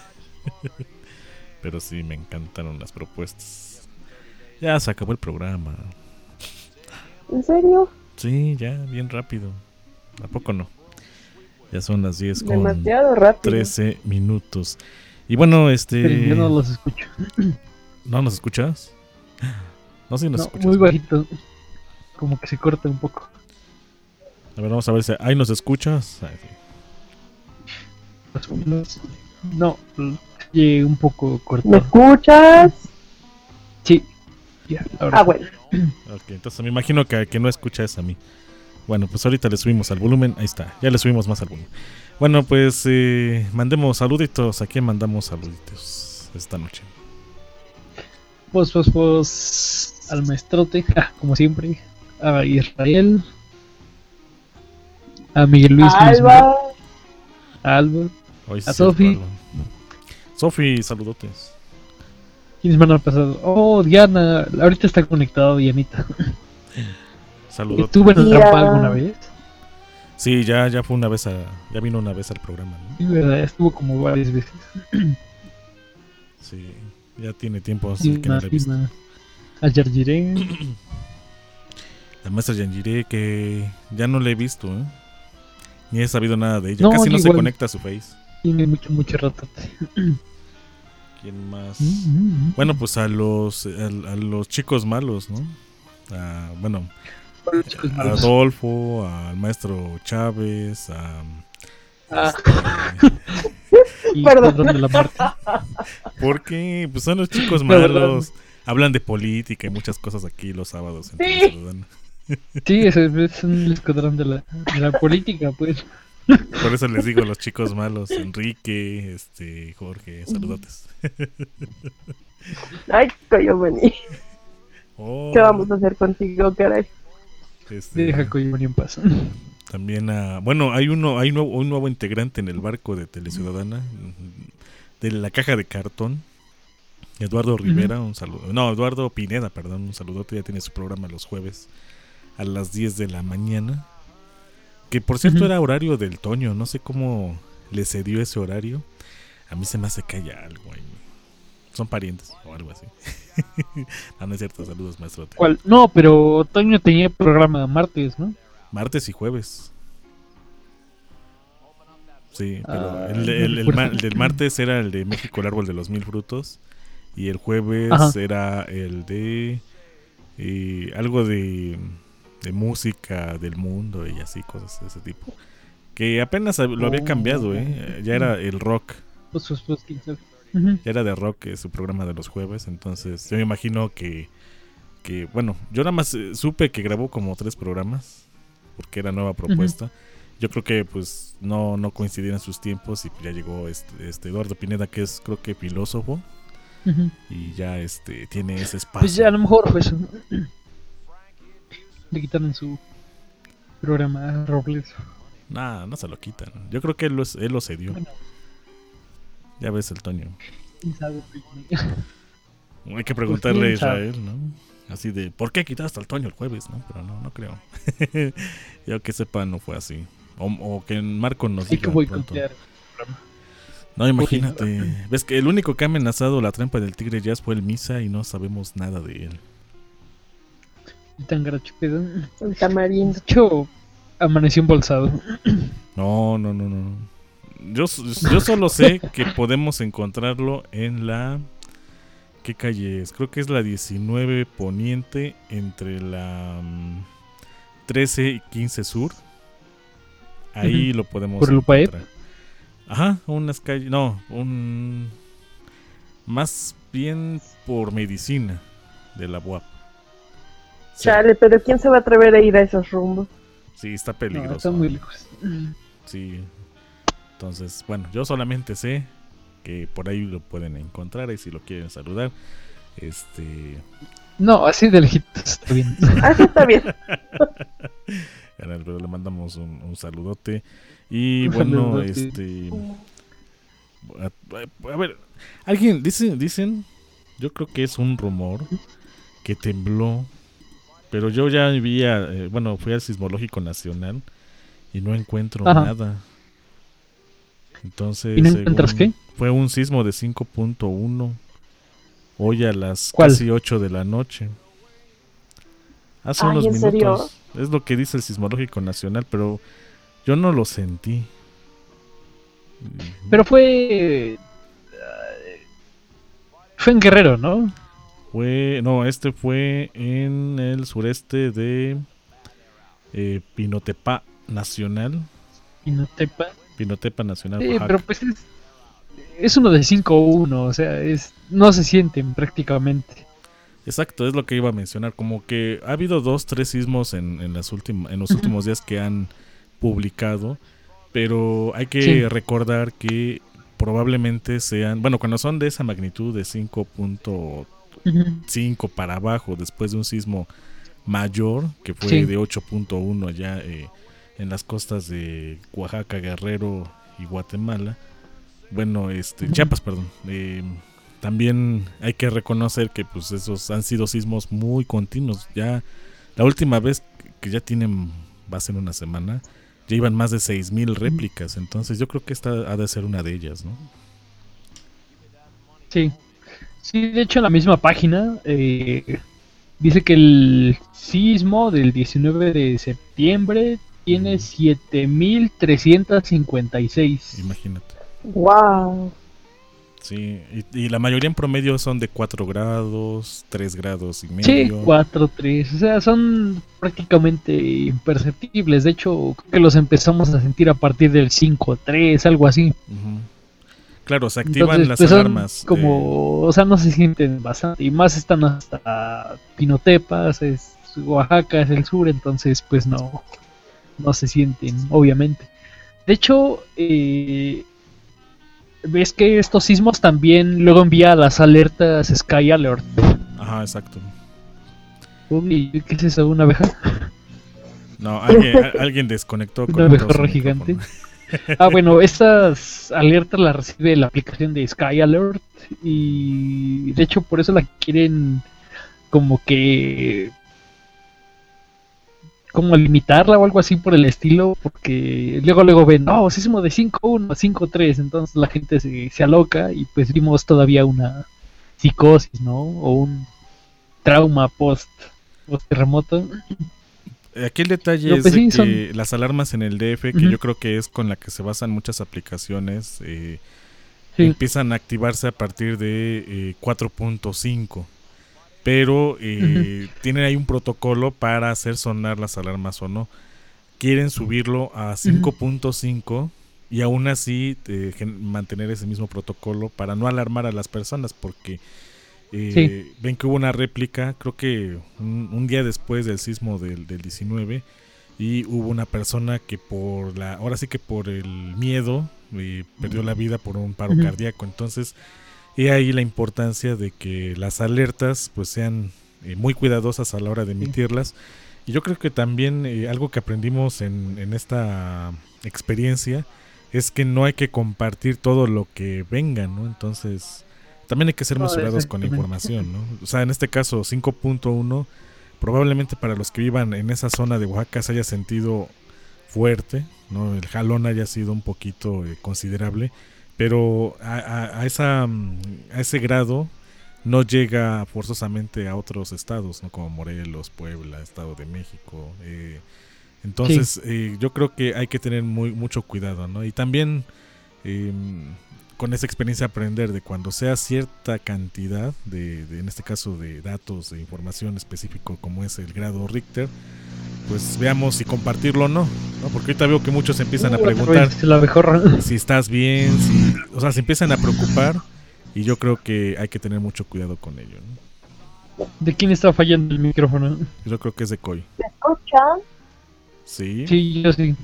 [SPEAKER 8] Pero sí, me encantaron las propuestas. Ya se acabó el programa.
[SPEAKER 10] ¿En serio?
[SPEAKER 8] Sí, ya, bien rápido. ¿A poco no? Ya son las diez con
[SPEAKER 10] Demasiado rápido.
[SPEAKER 8] trece minutos. Y bueno, este...
[SPEAKER 9] Pero yo no los escucho.
[SPEAKER 8] ¿No nos escuchas? No, sí nos
[SPEAKER 9] No,
[SPEAKER 8] escuchas.
[SPEAKER 9] muy bajito. Como que se corta un poco.
[SPEAKER 8] A ver, vamos a ver si ahí nos escuchas. Ay, sí.
[SPEAKER 9] No, llegué un poco cortado.
[SPEAKER 10] ¿Me escuchas?
[SPEAKER 9] Sí. Ya, ahora
[SPEAKER 10] Ah,
[SPEAKER 9] sí.
[SPEAKER 10] bueno.
[SPEAKER 8] Ok, entonces me imagino que, que no escuchas a mí. Bueno, pues ahorita le subimos al volumen. Ahí está, ya le subimos más al volumen. Bueno, pues eh, mandemos saluditos. ¿A quién mandamos saluditos esta noche?
[SPEAKER 9] Pues, pues, pues, al maestrote, ja, como siempre, a Israel, a Miguel Luis,
[SPEAKER 10] A Alba,
[SPEAKER 9] a Alba,
[SPEAKER 8] Hoy sí
[SPEAKER 9] a
[SPEAKER 8] es cierto,
[SPEAKER 9] Sofi.
[SPEAKER 8] Alba. Sofi, saludotes.
[SPEAKER 9] ¿Quiénes van a pasar? Oh, Diana, ahorita está conectada Dianita.
[SPEAKER 8] Saludotes.
[SPEAKER 9] ¿Estuvo en el
[SPEAKER 10] Mira.
[SPEAKER 9] trampa alguna vez?
[SPEAKER 8] Sí, ya, ya fue una vez a, ya vino una vez al programa, ¿no?
[SPEAKER 9] Sí, verdad, estuvo como varias veces.
[SPEAKER 8] Sí, ya tiene tiempo
[SPEAKER 9] Sí,
[SPEAKER 8] así que no
[SPEAKER 9] más,
[SPEAKER 8] la he
[SPEAKER 9] sí,
[SPEAKER 8] visto.
[SPEAKER 9] más. A Yarjiré.
[SPEAKER 8] La maestra Yanjiré, que ya no la he visto, ¿eh? Ni he sabido nada de ella.
[SPEAKER 9] No,
[SPEAKER 8] Casi no se
[SPEAKER 9] igual.
[SPEAKER 8] conecta a su face.
[SPEAKER 9] Tiene mucho, mucho rato.
[SPEAKER 8] ¿Quién más?
[SPEAKER 9] Mm, mm,
[SPEAKER 8] Bueno, pues a los a, a los chicos malos, ¿no? A, bueno,
[SPEAKER 9] Los chicos
[SPEAKER 8] a
[SPEAKER 9] malos.
[SPEAKER 8] Adolfo, al maestro Chávez, a...
[SPEAKER 9] Ah. Y
[SPEAKER 10] Perdón.
[SPEAKER 9] Perdón de la muerte.
[SPEAKER 8] Porque pues son los chicos
[SPEAKER 9] La verdad.
[SPEAKER 8] malos. Hablan de política y muchas cosas aquí los sábados. En
[SPEAKER 10] Sí.
[SPEAKER 8] Ciudadana.
[SPEAKER 9] Sí, ese es un escuadrón de la, de la política, pues.
[SPEAKER 8] Por eso les digo los chicos malos. Enrique, este, Jorge, saludotes.
[SPEAKER 10] ay, coño, vení.
[SPEAKER 8] Oh,
[SPEAKER 10] ¿Qué vamos a hacer contigo, caray?
[SPEAKER 8] este,
[SPEAKER 9] Deja que yo en paz.
[SPEAKER 8] También a, bueno, hay uno, hay nuevo, un nuevo integrante en el barco de Teleciudadana, de la caja de cartón, Eduardo Rivera, un saludo, no, Eduardo Pineda, perdón, un saludote, ya tiene su programa los jueves a las diez de la mañana, que por cierto
[SPEAKER 9] Ujú.
[SPEAKER 8] era horario del Toño, no sé cómo le cedió ese horario, a mí se me hace que haya algo ahí, son parientes o algo así. No, no es cierto, saludos maestrote.
[SPEAKER 9] ¿Cuál? No, pero Toño tenía programa martes, ¿no?
[SPEAKER 8] Martes y jueves. Sí, pero
[SPEAKER 9] Ah,
[SPEAKER 8] el,
[SPEAKER 9] no
[SPEAKER 8] el- el
[SPEAKER 9] recuerdo.
[SPEAKER 8] ma- el del martes era el de México, el árbol de los mil frutos. Y el jueves
[SPEAKER 9] Ajá.
[SPEAKER 8] era el de eh, algo de, de música del mundo y así, cosas de ese tipo. Que apenas lo había
[SPEAKER 9] Oh.
[SPEAKER 8] cambiado, ¿eh? Ya era el rock.
[SPEAKER 9] Pues, pues, pues, quién sabe. Ujú.
[SPEAKER 8] Ya era de rock, eh, su programa de los jueves. Entonces yo me imagino que, que bueno, yo nada más eh, supe que grabó como tres programas. Porque era nueva propuesta. Yo creo que pues no, no coincidían sus tiempos y ya llegó este, este Eduardo Pineda, que es creo que filósofo.
[SPEAKER 9] Ujú.
[SPEAKER 8] Y ya este tiene ese espacio.
[SPEAKER 9] Pues ya a lo mejor fue eso. Le quitaron su programa a Robles.
[SPEAKER 8] Nah, no se lo quitan. Yo creo que él lo, él lo cedió.
[SPEAKER 9] Bueno.
[SPEAKER 8] Ya ves el Toño.
[SPEAKER 9] ¿Quién sabe?
[SPEAKER 8] Hay que preguntarle a
[SPEAKER 9] quién sabe.
[SPEAKER 8] Israel, ¿no? Así de, ¿por qué quitaste al Toño el jueves? No, pero no, no creo. Yo que sepa, no fue así. O, o que Marco nos
[SPEAKER 9] Hay que
[SPEAKER 8] diga pronto.
[SPEAKER 9] boicotear el programa.
[SPEAKER 8] No, imagínate. Ves que el único que ha amenazado la trampa del tigre jazz fue el Misa y no sabemos nada de él.
[SPEAKER 9] Y tan grachupedo.
[SPEAKER 10] El tamarindo.
[SPEAKER 9] De hecho, amaneció embolsado.
[SPEAKER 8] No, no, no, no. Yo, yo solo sé que podemos encontrarlo en la... ¿Qué calle es? Creo que es la diecinueve Poniente entre la um, trece y quince Sur. Ahí
[SPEAKER 9] Ujú.
[SPEAKER 8] lo podemos
[SPEAKER 9] ¿Por el U P A E P?
[SPEAKER 8] encontrar. Ajá, unas calles... No, un... Más bien por medicina de la U A P. Sí,
[SPEAKER 10] Chale, pero ¿quién se va a atrever a ir a esos rumbos?
[SPEAKER 8] sí, está
[SPEAKER 9] No,
[SPEAKER 8] peligroso.
[SPEAKER 9] está muy lejos.
[SPEAKER 8] Sí. Entonces, bueno, yo solamente sé que por ahí lo pueden encontrar y si lo quieren saludar, este...
[SPEAKER 9] No, así de lejitos está bien.
[SPEAKER 10] Así está bien.
[SPEAKER 8] Pero le mandamos un, un saludote. Y
[SPEAKER 9] Un
[SPEAKER 8] bueno,
[SPEAKER 9] saludote.
[SPEAKER 8] este... A, a ver, alguien, dice, dicen, yo creo que es un rumor que tembló, pero yo ya vi, a, eh, bueno, fui al Sismológico Nacional y no encuentro
[SPEAKER 9] Ajá.
[SPEAKER 8] nada. Entonces,
[SPEAKER 9] ¿Y no encuentras
[SPEAKER 8] según-
[SPEAKER 9] qué?
[SPEAKER 8] fue un sismo de cinco punto uno hoy a las
[SPEAKER 9] ¿Cuál?
[SPEAKER 8] casi ocho de la noche. Hace
[SPEAKER 10] Ay,
[SPEAKER 8] unos
[SPEAKER 10] ¿en
[SPEAKER 8] minutos.
[SPEAKER 10] serio?
[SPEAKER 8] Es lo que dice el Sismológico Nacional, pero yo no lo sentí.
[SPEAKER 9] Pero fue... Fue en Guerrero, ¿no?
[SPEAKER 8] Fue, no, este fue en el sureste de eh, Pinotepa Nacional.
[SPEAKER 9] Pinotepa.
[SPEAKER 8] Pinotepa Nacional.
[SPEAKER 9] Sí, pero pues es, es uno de cinco uno, o sea, es no se sienten prácticamente.
[SPEAKER 8] Exacto, es lo que iba a mencionar, como que ha habido dos, tres sismos en, en, las últimas, en los últimos días que han publicado, pero hay que sí. recordar que probablemente sean, bueno, cuando son de esa magnitud de cinco punto cinco para abajo, después de un sismo mayor, que fue sí. de ocho punto uno allá eh, en las costas de Oaxaca, Guerrero y Guatemala, bueno, este, Chiapas, perdón, eh, también hay que reconocer que pues esos han sido sismos muy continuos. Ya la última vez que ya tienen, va a ser una semana, ya iban más de seis mil réplicas, entonces yo creo que esta ha de ser una de ellas, ¿no?
[SPEAKER 9] Sí, sí, de hecho en la misma página eh, dice que el sismo del diecinueve de septiembre tiene mm. siete mil trescientos cincuenta y seis.
[SPEAKER 8] Imagínate.
[SPEAKER 10] Wow.
[SPEAKER 8] Sí, y, y la mayoría en promedio son de cuatro grados, tres grados y medio.
[SPEAKER 9] Sí, cuatro, tres, o sea, son prácticamente imperceptibles. De hecho, creo que los empezamos a sentir a partir del cinco, tres, algo así.
[SPEAKER 8] Uh-huh. Claro, se activan Entonces, las
[SPEAKER 9] pues
[SPEAKER 8] alarmas.
[SPEAKER 9] Como, eh... o sea, no se sienten bastante. Y más están hasta Pinotepas, es Oaxaca, es el sur, entonces pues no, no se sienten, obviamente. De hecho, eh... ves que estos sismos también luego envía las alertas Sky Alert.
[SPEAKER 8] Ajá, exacto.
[SPEAKER 9] Uy, ¿qué es eso? ¿Una abeja?
[SPEAKER 8] No, alguien, alguien desconectó con
[SPEAKER 9] una abejorra gigante. Ah, bueno, estas alertas las recibe la aplicación de Sky Alert y de hecho por eso la quieren como que como limitarla o algo así por el estilo, porque luego luego ven, no, oh, sismo de cinco uno, cinco tres, entonces la gente se, se aloca y pues vimos todavía una psicosis, ¿no? O un trauma post, post terremoto.
[SPEAKER 8] Aquí el detalle es
[SPEAKER 9] pues,
[SPEAKER 8] de
[SPEAKER 9] sí,
[SPEAKER 8] que
[SPEAKER 9] son...
[SPEAKER 8] las alarmas en el D F, que uh-huh. yo creo que es con la que se basan muchas aplicaciones, eh, sí. empiezan a activarse a partir de eh, cuatro punto cinco. Pero eh, uh-huh. tienen ahí un protocolo para hacer sonar las alarmas o no. Quieren subirlo a cinco punto cinco uh-huh. y aún así eh, mantener ese mismo protocolo para no alarmar a las personas, porque eh, sí. ven que hubo una réplica, creo que un, un día después del sismo del, del diecinueve, y hubo una persona que por la, ahora sí que por el miedo eh, perdió la vida por un paro uh-huh. cardíaco. Entonces y ahí la importancia de que las alertas pues sean eh, muy cuidadosas a la hora de emitirlas. Y yo creo que también eh, algo que aprendimos en, en esta experiencia es que no hay que compartir todo lo que venga, ¿no? Entonces también hay que ser mesurados con la información, ¿no? O sea, en este caso cinco punto uno probablemente para los que vivan en esa zona de Oaxaca se haya sentido fuerte, ¿no? El jalón haya sido un poquito eh, considerable, pero a, a, a, esa, a ese grado no llega forzosamente a otros estados, ¿no? Como Morelos, Puebla, Estado de México. Eh, entonces, sí. eh, yo creo que hay que tener muy mucho cuidado, ¿no? Y también eh, con esa experiencia aprender de cuando sea cierta cantidad de, de, en este caso, de datos, de información específico como es el grado Richter, pues veamos si compartirlo o no, ¿no? Porque ahorita veo que muchos empiezan uh, a preguntar
[SPEAKER 9] la mejor.
[SPEAKER 8] si estás bien, si, o sea, se empiezan a preocupar y yo creo que hay que tener mucho cuidado con ello, ¿no?
[SPEAKER 9] ¿De quién está fallando el micrófono?
[SPEAKER 8] Yo creo que es de Coy.
[SPEAKER 10] ¿Me escuchan?
[SPEAKER 8] Sí.
[SPEAKER 9] Sí, yo sí.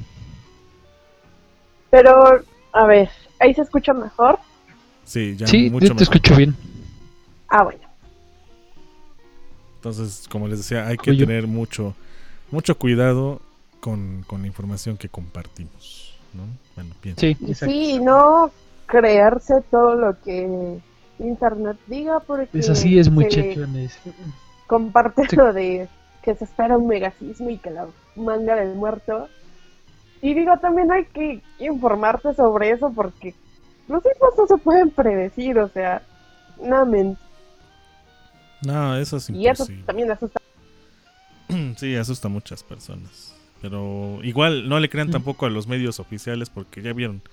[SPEAKER 10] Pero, a ver, ¿ahí se escucha mejor?
[SPEAKER 8] Sí, ya
[SPEAKER 9] sí,
[SPEAKER 8] mucho
[SPEAKER 9] yo te
[SPEAKER 8] mejor.
[SPEAKER 9] escucho bien.
[SPEAKER 10] Ah, bueno.
[SPEAKER 8] Entonces, como les decía, hay que Oye. tener mucho mucho cuidado con, con la información que compartimos, ¿no? Bueno, pienso.
[SPEAKER 9] Sí,
[SPEAKER 10] sí, no creerse todo lo que internet diga, porque
[SPEAKER 9] eso sí es muy chechones.
[SPEAKER 10] Comparte sí. lo de que se espera un megasismo y que la manga del muerto. Y digo, también hay que informarte sobre eso, porque los sismos no se pueden predecir, o sea, nada menos.
[SPEAKER 8] No, eso es imposible.
[SPEAKER 10] Y eso también asusta.
[SPEAKER 8] Sí, asusta a muchas personas. Pero igual no le crean tampoco a los medios oficiales, porque ya vieron,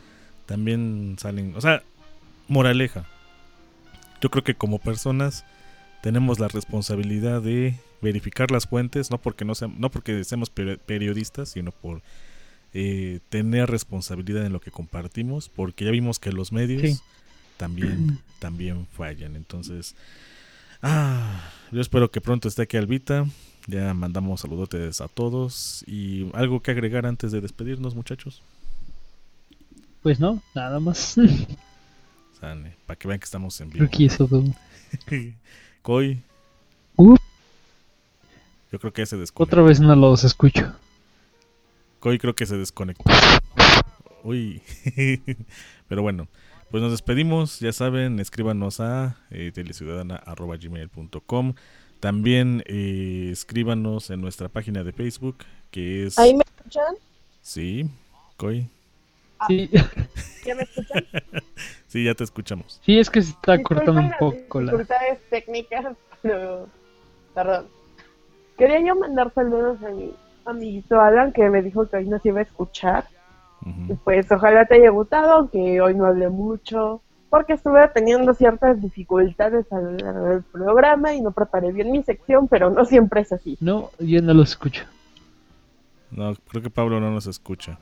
[SPEAKER 8] también salen, o sea, moraleja. Yo creo que como personas tenemos la responsabilidad de verificar las fuentes, no porque no seamos, no porque seamos periodistas, sino por eh, tener responsabilidad en lo que compartimos, porque ya vimos que los medios sí. también, también fallan. Entonces, ah, yo espero que pronto esté aquí Albita. Ya mandamos saludotes a todos. Y algo que agregar antes de despedirnos, muchachos.
[SPEAKER 9] Pues no, nada más.
[SPEAKER 8] Sane, para que vean que estamos en vivo.
[SPEAKER 9] Creo que eso todo.
[SPEAKER 8] Coy.
[SPEAKER 9] Uh.
[SPEAKER 8] Yo creo que se desconectó.
[SPEAKER 9] Otra vez no los escucho.
[SPEAKER 8] Coy creo que se desconectó. Uy. Pero bueno, pues nos despedimos. Ya saben, escríbanos a eh, teleciudadana arroba gmail punto com. También eh, escríbanos en nuestra página de Facebook, que es...
[SPEAKER 10] ¿Ahí me escuchan?
[SPEAKER 8] Sí, Coy.
[SPEAKER 9] Sí.
[SPEAKER 10] ¿Ya me escuchan?
[SPEAKER 8] Sí, ya te escuchamos.
[SPEAKER 9] Sí, es que se está Disculpen cortando un poco la...
[SPEAKER 10] dificultades técnicas, pero... Perdón. Quería yo mandar saludos a mi amiguito Alan, que me dijo que hoy nos iba a escuchar. Uh-huh. Y pues ojalá te haya gustado, aunque hoy no hablé mucho, porque estuve teniendo ciertas dificultades a lo largo del programa y no preparé bien mi sección, pero no siempre es así.
[SPEAKER 9] No, yo no lo escucho.
[SPEAKER 8] No, creo que Pablo no nos escucha.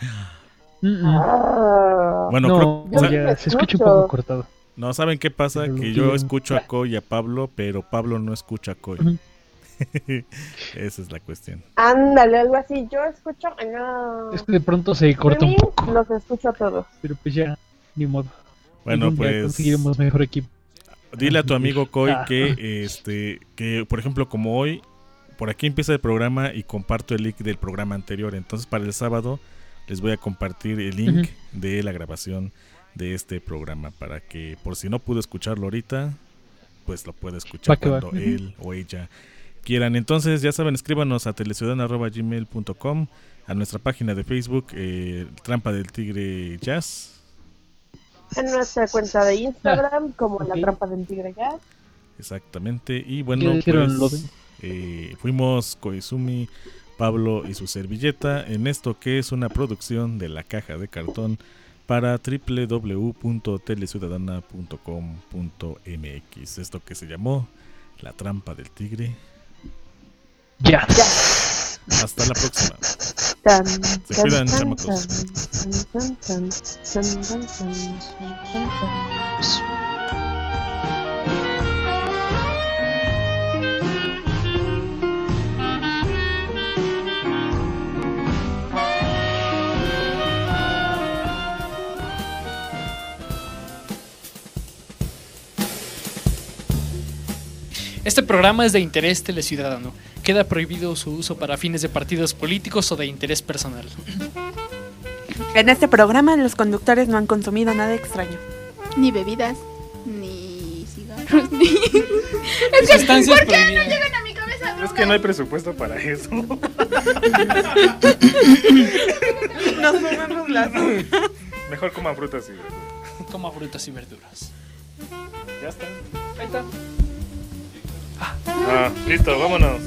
[SPEAKER 10] Ah,
[SPEAKER 8] bueno,
[SPEAKER 9] no,
[SPEAKER 8] creo,
[SPEAKER 9] o sea, se escucha un poco cortado.
[SPEAKER 8] No, ¿saben qué pasa? Pero que yo escucho a Coy y a Pablo, pero Pablo no escucha a Coy. Uh-huh. Esa es la cuestión.
[SPEAKER 10] Ándale, algo así. Yo escucho. No.
[SPEAKER 9] Es que de pronto se corta un poco.
[SPEAKER 10] Los escucho a todos.
[SPEAKER 9] Pero pues ya, ni modo.
[SPEAKER 8] Bueno, pues.
[SPEAKER 9] Conseguiremos mejor equipo.
[SPEAKER 8] Dile a tu amigo Coy que, este, que, por ejemplo, como hoy, por aquí empieza el programa y comparto el link del programa anterior. Entonces, para el sábado les voy a compartir el link uh-huh. de la grabación de este programa para que, por si no pudo escucharlo ahorita, pues lo pueda escuchar cuando uh-huh. él o ella quieran. Entonces, ya saben, escríbanos a teleciudadana arroba gmail punto com, a nuestra página de Facebook, eh, Trampa del Tigre Jazz.
[SPEAKER 10] En nuestra cuenta de Instagram, ah, como okay. La Trampa del Tigre Jazz.
[SPEAKER 8] Exactamente. Y bueno, pues eh, fuimos Koizumi, Pablo y su servilleta en esto que es una producción de La Caja de Cartón para doble u doble u doble u punto teleciudadana punto com punto m x. Esto que se llamó La Trampa del Tigre.
[SPEAKER 9] Ya.
[SPEAKER 10] ya.
[SPEAKER 8] Hasta la próxima.
[SPEAKER 10] Tan,
[SPEAKER 8] Se
[SPEAKER 10] tan,
[SPEAKER 8] cuidan,
[SPEAKER 10] tan,
[SPEAKER 8] chamacos.
[SPEAKER 10] Tan, tan, tan, tan, tan, tan, tan.
[SPEAKER 2] Este programa es de interés teleciudadano. Queda prohibido su uso para fines de partidos políticos o de interés personal.
[SPEAKER 4] En este programa los conductores no han consumido nada extraño.
[SPEAKER 3] Ni bebidas, ni cigarros, ni... Es que,
[SPEAKER 2] Sustancias
[SPEAKER 3] ¿por qué
[SPEAKER 2] prohibidas?
[SPEAKER 3] no llegan a mi cabeza drogas?
[SPEAKER 14] Es que no hay presupuesto para eso.
[SPEAKER 4] Nos fumamos las
[SPEAKER 14] Mejor coman frutas y verduras.
[SPEAKER 2] Coma frutas y verduras.
[SPEAKER 14] Ya está.
[SPEAKER 2] Ahí está.
[SPEAKER 14] Ah, listo, vámonos.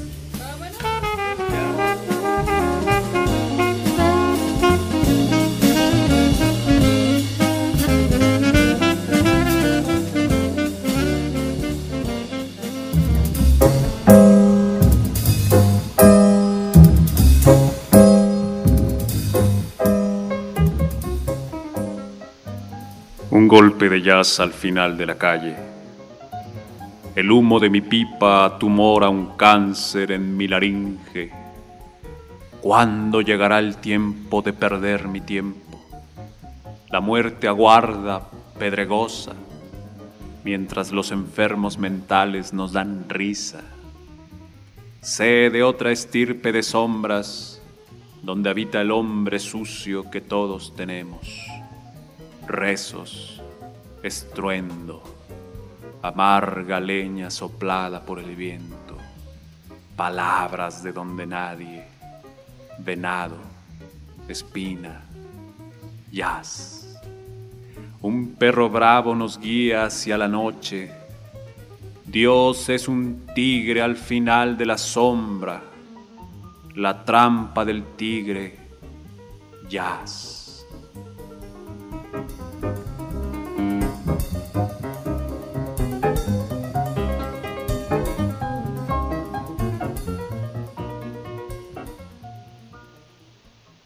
[SPEAKER 6] Un golpe de jazz al final de la calle. El humo de mi pipa tumora un cáncer en mi laringe. ¿Cuándo llegará el tiempo de perder mi tiempo? La muerte aguarda, pedregosa, mientras los enfermos mentales nos dan risa. Sé de otra estirpe de sombras, donde habita el hombre sucio que todos tenemos. Rezos, estruendo, amarga leña soplada por el viento, palabras de donde nadie, venado, espina, jazz. Un perro bravo nos guía hacia la noche. Dios es un tigre al final de la sombra, la trampa del tigre, jazz.